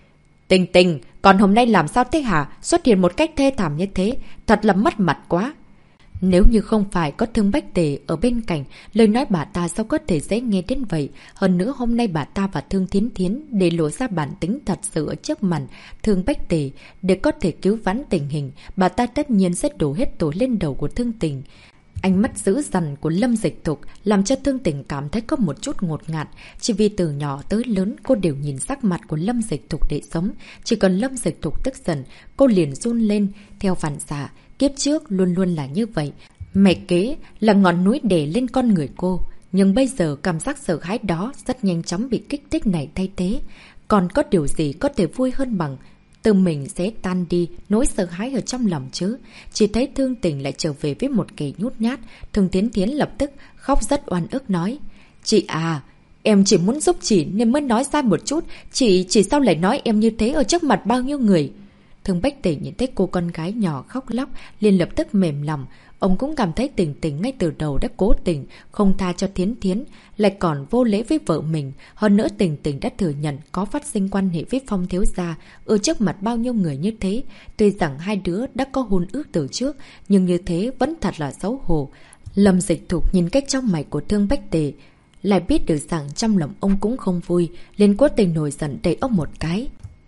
Tình tình, còn hôm nay làm sao thế hả? Xuất hiện một cách thê thảm như thế, thật là mất mặt quá. Nếu như không phải có Thương Bách Tề ở bên cạnh, lời nói bà ta sao có thể dễ nghe đến vậy. Hơn nữa hôm nay bà ta và Thương Thiến Thiến để lộ ra bản tính thật sự ở trước mặt Thương Bách Tề. Để có thể cứu vãn tình hình, bà ta tất nhiên sẽ đổ hết tội lên đầu của Thương Tình. Ánh mắt dữ dằn của Lâm Dịch Thục làm cho Thương Tình cảm thấy có một chút ngột ngạt. Chỉ vì từ nhỏ tới lớn cô đều nhìn sắc mặt của Lâm Dịch Thục để sống. Chỉ cần Lâm Dịch Thục tức giận, cô liền run lên theo phản xạ. Kiếp trước luôn luôn là như vậy. Mẹ kế là ngọn núi đè lên con người cô. Nhưng bây giờ cảm giác sợ hãi đó rất nhanh chóng bị kích thích này thay thế. Còn có điều gì có thể vui hơn bằng từ mình sẽ tan đi nỗi sợ hãi ở trong lòng chứ. Chỉ thấy Thương Tình lại trở về với một kẻ nhút nhát. Thương Thiến Thiến lập tức khóc rất oan ức nói. Chị à, em chỉ muốn giúp chị nên mới nói ra một chút. Chị sao lại nói em như thế ở trước mặt bao nhiêu người. Thương Bách Tề nhìn thấy cô con gái nhỏ khóc lóc liền lập tức mềm lòng. Ông cũng cảm thấy Tình Tình ngay từ đầu đã cố tình không tha cho Thiến Thiến, lại còn vô lễ với vợ mình. Hơn nữa Tình Tình đã thừa nhận có phát sinh quan hệ với Phong thiếu gia ở trước mặt bao nhiêu người như thế. Tuy rằng hai đứa đã có hôn ước từ trước, nhưng như thế vẫn thật là xấu hổ. Lâm Dịch Thục nhìn cách trong mày của Thương Bách Tề, lại biết được rằng trong lòng ông cũng không vui, liền cố tình nổi giận đẩy ông một cái.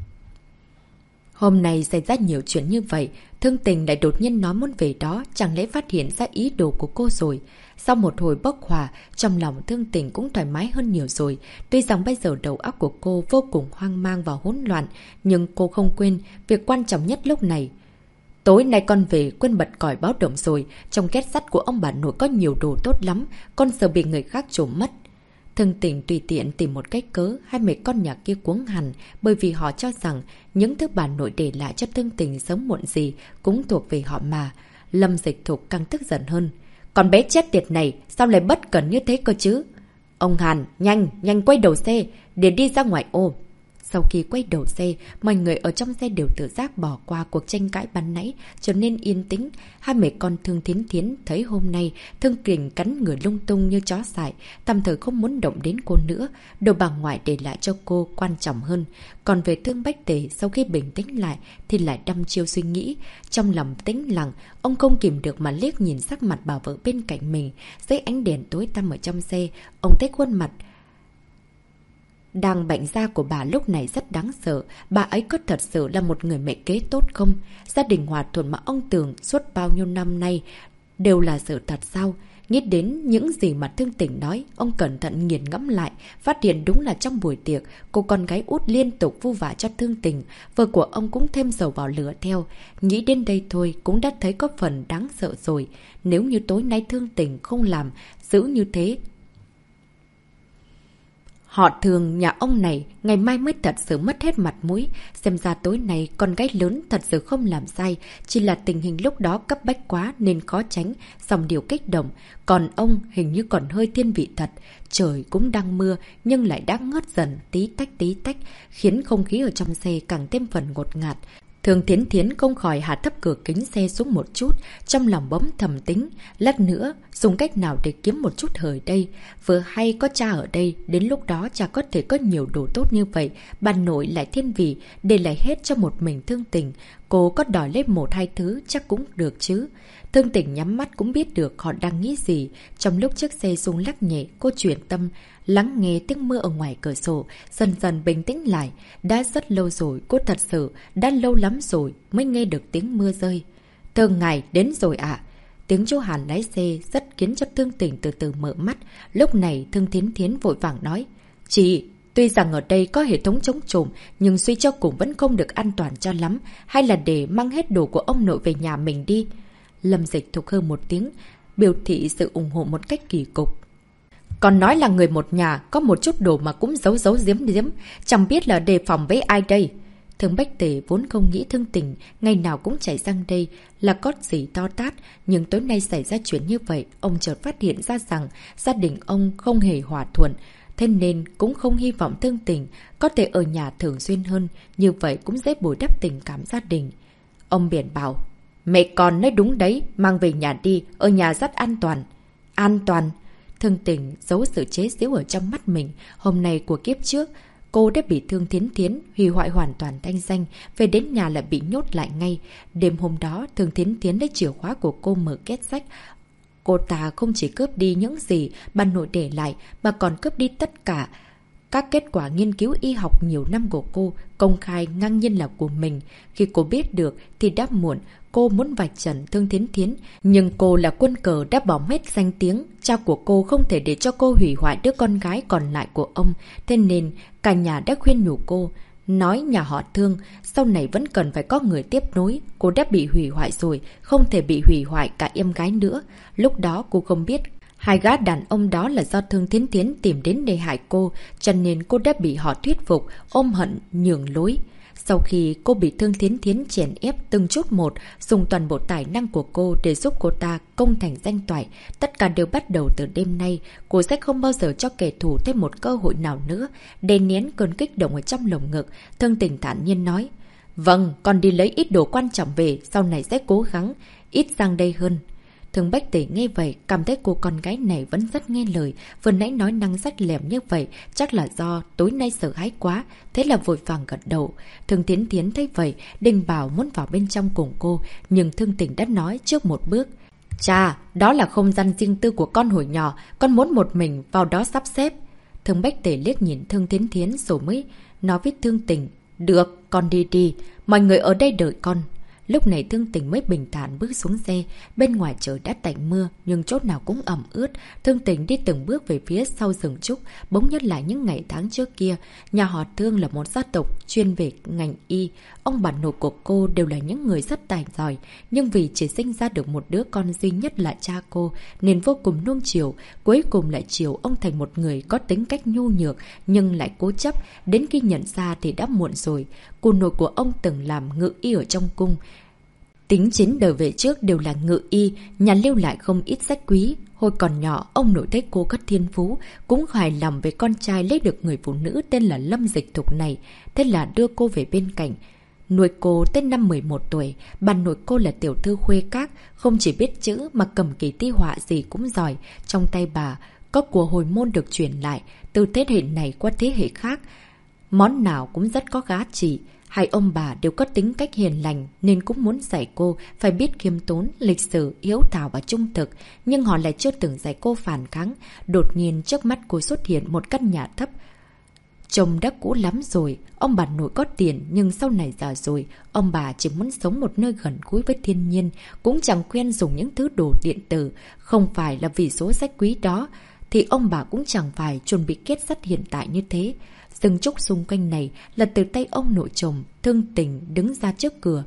Hôm nay xảy ra nhiều chuyện như vậy, Thương Tình lại đột nhiên nói muốn về đó, chẳng lẽ phát hiện ra ý đồ của cô rồi. Sau một hồi bốc hỏa, trong lòng Thương Tình cũng thoải mái hơn nhiều rồi. Tuy rằng bây giờ đầu óc của cô vô cùng hoang mang và hỗn loạn, nhưng cô không quên việc quan trọng nhất lúc này. Tối nay con về quên bật còi báo động rồi, trong két sắt của ông bà nội có nhiều đồ tốt lắm, con sợ bị người khác trộm mất. Thương Tình tùy tiện tìm một cách cớ, hai mẹ con nhà kia cuống hẳn, bởi vì họ cho rằng những thứ bà nội để lại cho Thương Tình sớm muộn gì cũng thuộc về họ mà. Lâm Dịch Thục càng tức giận hơn. Con bé chết tiệt này, sao lại bất cẩn như thế cơ chứ? Ông Hàn, nhanh quay đầu xe, để đi ra ngoài ô. Sau khi quay đầu xe, mọi người ở trong xe đều tự giác bỏ qua cuộc tranh cãi ban nãy, trở nên yên tĩnh. Hai mẹ con Thương Thiến Thiến thấy hôm nay Thương Kình cắn người lung tung như chó dại, tạm thời không muốn động đến cô nữa. Đồ bà ngoại để lại cho cô quan trọng hơn. Còn về Thương Bách Tề, sau khi bình tĩnh lại thì lại đăm chiêu suy nghĩ. Trong lòng tĩnh lặng, ông không kìm được mà liếc nhìn sắc mặt bà vợ bên cạnh mình. Dưới ánh đèn tối tăm ở trong xe, ông thấy khuôn mặt đang bệnh da của bà lúc này rất đáng sợ. Bà ấy có thật sự là một người mẹ kế tốt không? Gia đình hòa thuận mà ông tưởng suốt bao nhiêu năm nay đều là sự thật sao? Nghĩ đến những gì mà Thương Tình nói, ông cẩn thận nghiền ngẫm lại, phát hiện đúng là trong buổi tiệc, cô con gái út liên tục vu vạ cho Thương Tình. Vợ của ông cũng thêm dầu vào lửa theo. Nghĩ đến đây thôi cũng đã thấy có phần đáng sợ rồi. Nếu như tối nay Thương Tình không làm giữ như thế, họ Thường nhà ông này ngày mai mới thật sự mất hết mặt mũi. Xem ra tối nay con gái lớn thật sự không làm sai, chỉ là tình hình lúc đó cấp bách quá nên khó tránh, dòng điều kích động. Còn ông hình như còn hơi thiên vị thật. Trời cũng đang mưa nhưng lại đang ngớt dần tí tách, khiến không khí ở trong xe càng thêm phần ngột ngạt. Thương Thiến Thiến không khỏi hạ thấp cửa kính xe xuống một chút, trong lòng bỗng thầm tính, lát nữa dùng cách nào để kiếm một chút hời đây. Vừa hay có cha ở đây, đến lúc đó cha có thể có nhiều đồ tốt như vậy, bà nội lại thiên vị, để lại hết cho một mình Thương Tình. Cô có đòi lên một hai thứ chắc cũng được chứ. Thương Tình nhắm mắt cũng biết được họ đang nghĩ gì. Trong lúc chiếc xe rung lắc nhẹ, cô chuyển tâm, lắng nghe tiếng mưa ở ngoài cửa sổ, dần dần bình tĩnh lại. Đã rất lâu rồi, cô thật sự, đã lâu lắm rồi mới nghe được tiếng mưa rơi. Thương ngài đến rồi ạ. Tiếng chú Hàn lái xe rất khiến cho Thương Tình từ từ mở mắt. Lúc này Thương Thiến Thiến vội vàng nói. Chị, tuy rằng ở đây có hệ thống chống trộm, nhưng suy cho cùng vẫn không được an toàn cho lắm. Hay là để mang hết đồ của ông nội về nhà mình đi. Lâm Dịch Thục hơ một tiếng, biểu thị sự ủng hộ một cách kỳ cục. Còn nói là người một nhà, có một chút đồ mà cũng giấu giếm, chẳng biết là đề phòng với ai đây. Thương Bách Tề vốn không nghĩ Thương Tình ngày nào cũng chạy sang đây là có gì to tát, nhưng tối nay xảy ra chuyện như vậy, ông chợt phát hiện ra rằng gia đình ông không hề hòa thuận, thế nên cũng không hy vọng Thương Tình có thể ở nhà thường xuyên hơn, như vậy cũng dễ bồi đắp tình cảm gia đình. Ông biển bảo, mẹ con nói đúng đấy, mang về nhà đi, ở nhà rất an toàn. An toàn? Thương Tình giấu sự chế giễu ở trong mắt mình. Hôm nay của kiếp trước, cô đã bị Thương Thiến Thiến hủy hoại hoàn toàn thanh danh, về đến nhà lại bị nhốt lại ngay. Đêm hôm đó, Thương Thiến Thiến lấy chìa khóa của cô mở két sách. Cô ta không chỉ cướp đi những gì bà nội để lại, mà còn cướp đi tất cả các kết quả nghiên cứu y học nhiều năm của cô, công khai ngang nhiên là của mình. Khi cô biết được thì đã muộn, cô muốn vạch trần Thương Thiến Thiến, nhưng cô là quân cờ đã bỏ hết danh tiếng. Cha của cô không thể để cho cô hủy hoại đứa con gái còn lại của ông, thế nên cả nhà đã khuyên nhủ cô. Nói nhà họ Thương, sau này vẫn cần phải có người tiếp nối. Cô đã bị hủy hoại rồi, không thể bị hủy hoại cả em gái nữa. Lúc đó cô không biết hai gã đàn ông đó là do Thương Thiến Thiến tìm đến để hại cô, cho nên cô đã bị họ thuyết phục, ôm hận, nhường lối. Sau khi cô bị Thương Thiến Thiến chèn ép từng chút một, dùng toàn bộ tài năng của cô để giúp cô ta công thành danh toại, tất cả đều bắt đầu từ đêm nay. Cô sẽ không bao giờ cho kẻ thù thêm một cơ hội nào nữa. Đè nén cơn kích động ở trong lồng ngực, Thương Tình thản nhiên nói: "Vâng, con đi lấy ít đồ quan trọng về, sau này sẽ cố gắng ít sang đây hơn." Thương Bách Tỷ nghe vậy, cảm thấy cô con gái này vẫn rất nghe lời, vừa nãy nói năng rách lẻm như vậy, chắc là do tối nay sợ hãi quá, thế là vội vàng gật đầu. Thương Thiến Thiến thấy vậy, định bảo muốn vào bên trong cùng cô, nhưng Thương Tình đã nói trước một bước: "Cha, đó là không gian riêng tư của con hồi nhỏ, con muốn một mình vào đó sắp xếp." Thương Bách Tỷ liếc nhìn Thương Thiến Thiến rồi mới nói với Thương Tình: "Được, con đi đi, mọi người ở đây đợi con." Lúc này Thương Tình mới bình thản bước xuống xe. Bên ngoài trời đã tạnh mưa, nhưng chốt nào cũng ẩm ướt. Thương Tình đi từng bước về phía sau rừng trúc, bỗng nhớ lại những ngày tháng trước kia. Nhà họ Thương là một gia tộc chuyên về ngành y. Ông bà nội của cô đều là những người rất tài giỏi, nhưng vì chỉ sinh ra được một đứa con duy nhất là cha cô, nên vô cùng nuông chiều. Cuối cùng lại chiều ông thành một người có tính cách nhu nhược, nhưng lại cố chấp. Đến khi nhận ra thì đã muộn rồi. Cô nội của ông từng làm ngự y ở trong cung. Tính 9 đời về trước đều là ngự y, nhà lưu lại không ít sách quý. Hồi còn nhỏ, ông nội thấy cô có thiên phú, cũng hài lòng với con trai lấy được người phụ nữ tên là Lâm Dịch Thục này. Thế là đưa cô về bên cạnh, nuôi cô tới năm 11 tuổi. Bà nội cô là tiểu thư khuê các, không chỉ biết chữ mà cầm kỳ thi họa gì cũng giỏi. Trong tay bà có của hồi môn được truyền lại từ thế hệ này qua thế hệ khác, món nào cũng rất có giá trị. Hai ông bà đều có tính cách hiền lành nên cũng muốn dạy cô phải biết khiêm tốn, lịch sự, hiếu thảo và trung thực. Nhưng họ lại chưa từng dạy cô phản kháng. Đột nhiên trước mắt cô xuất hiện một căn nhà thấp. Trông đã cũ lắm rồi, ông bà nội có tiền nhưng sau này già rồi. Ông bà chỉ muốn sống một nơi gần gũi với thiên nhiên, cũng chẳng quen dùng những thứ đồ điện tử. Không phải là vì số sách quý đó, thì ông bà cũng chẳng phải chuẩn bị kết sắt hiện tại như thế. Rừng trúc xung quanh này là từ tay ông nội chồng. Thương Tình đứng ra trước cửa,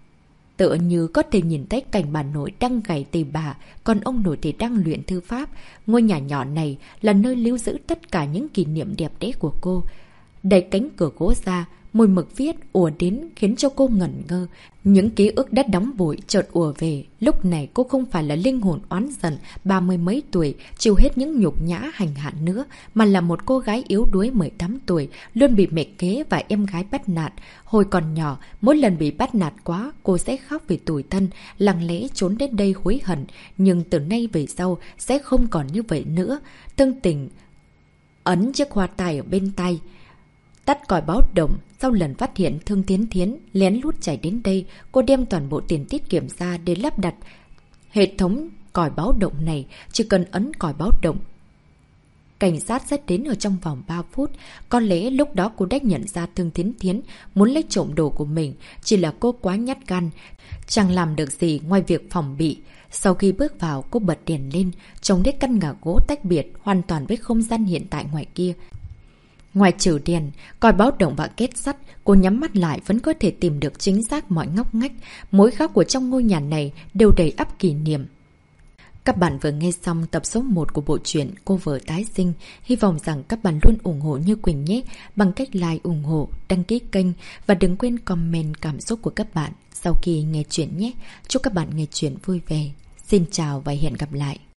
tựa như có thể nhìn thấy cảnh bà nội đang gảy tỳ bà, còn ông nội thì đang luyện thư pháp. Ngôi nhà nhỏ này là nơi lưu giữ tất cả những kỷ niệm đẹp đẽ của cô. Đẩy cánh cửa gỗ ra, mùi mực viết ùa đến khiến cho cô ngẩn ngơ. Những ký ức đã đóng bụi chợt ùa về. Lúc này cô không phải là linh hồn oán giận 30 mấy tuổi chịu hết những nhục nhã hành hạ nữa, mà là một cô gái yếu đuối 18 tuổi, luôn bị mẹ kế và em gái bắt nạt. Hồi còn nhỏ, mỗi lần bị bắt nạt quá, cô sẽ khóc vì tủi thân, lặng lẽ trốn đến đây hối hận. Nhưng từ nay về sau sẽ không còn như vậy nữa. Thương Tình ấn chiếc hoa tai ở bên tay, tắt còi báo động. Sau lần phát hiện Thương Thiến Thiến lén lút chạy đến đây, cô đem toàn bộ tiền tiết kiệm ra để lắp đặt hệ thống còi báo động này. Chỉ cần ấn còi báo động, cảnh sát sẽ đến ở trong vòng 3 phút. Có lẽ lúc đó cô đã nhận ra Thương Thiến Thiến muốn lấy trộm đồ của mình, chỉ là cô quá nhát gan, chẳng làm được gì ngoài việc phòng bị. Sau khi bước vào, cô bật đèn lên, trông thấy căn nhà gỗ tách biệt hoàn toàn với không gian hiện tại ngoài kia. Ngoài trừ đèn, còi báo động và kết sắt, cô nhắm mắt lại vẫn có thể tìm được chính xác mọi ngóc ngách. Mỗi góc của trong ngôi nhà này đều đầy ắp kỷ niệm. Các bạn vừa nghe xong tập số 1 của bộ truyện Cô Vợ Tái Sinh. Hy vọng rằng các bạn luôn ủng hộ Như Quỳnh nhé, bằng cách like, ủng hộ, đăng ký kênh và đừng quên comment cảm xúc của các bạn sau khi nghe chuyện nhé. Chúc các bạn nghe chuyện vui vẻ. Xin chào và hẹn gặp lại.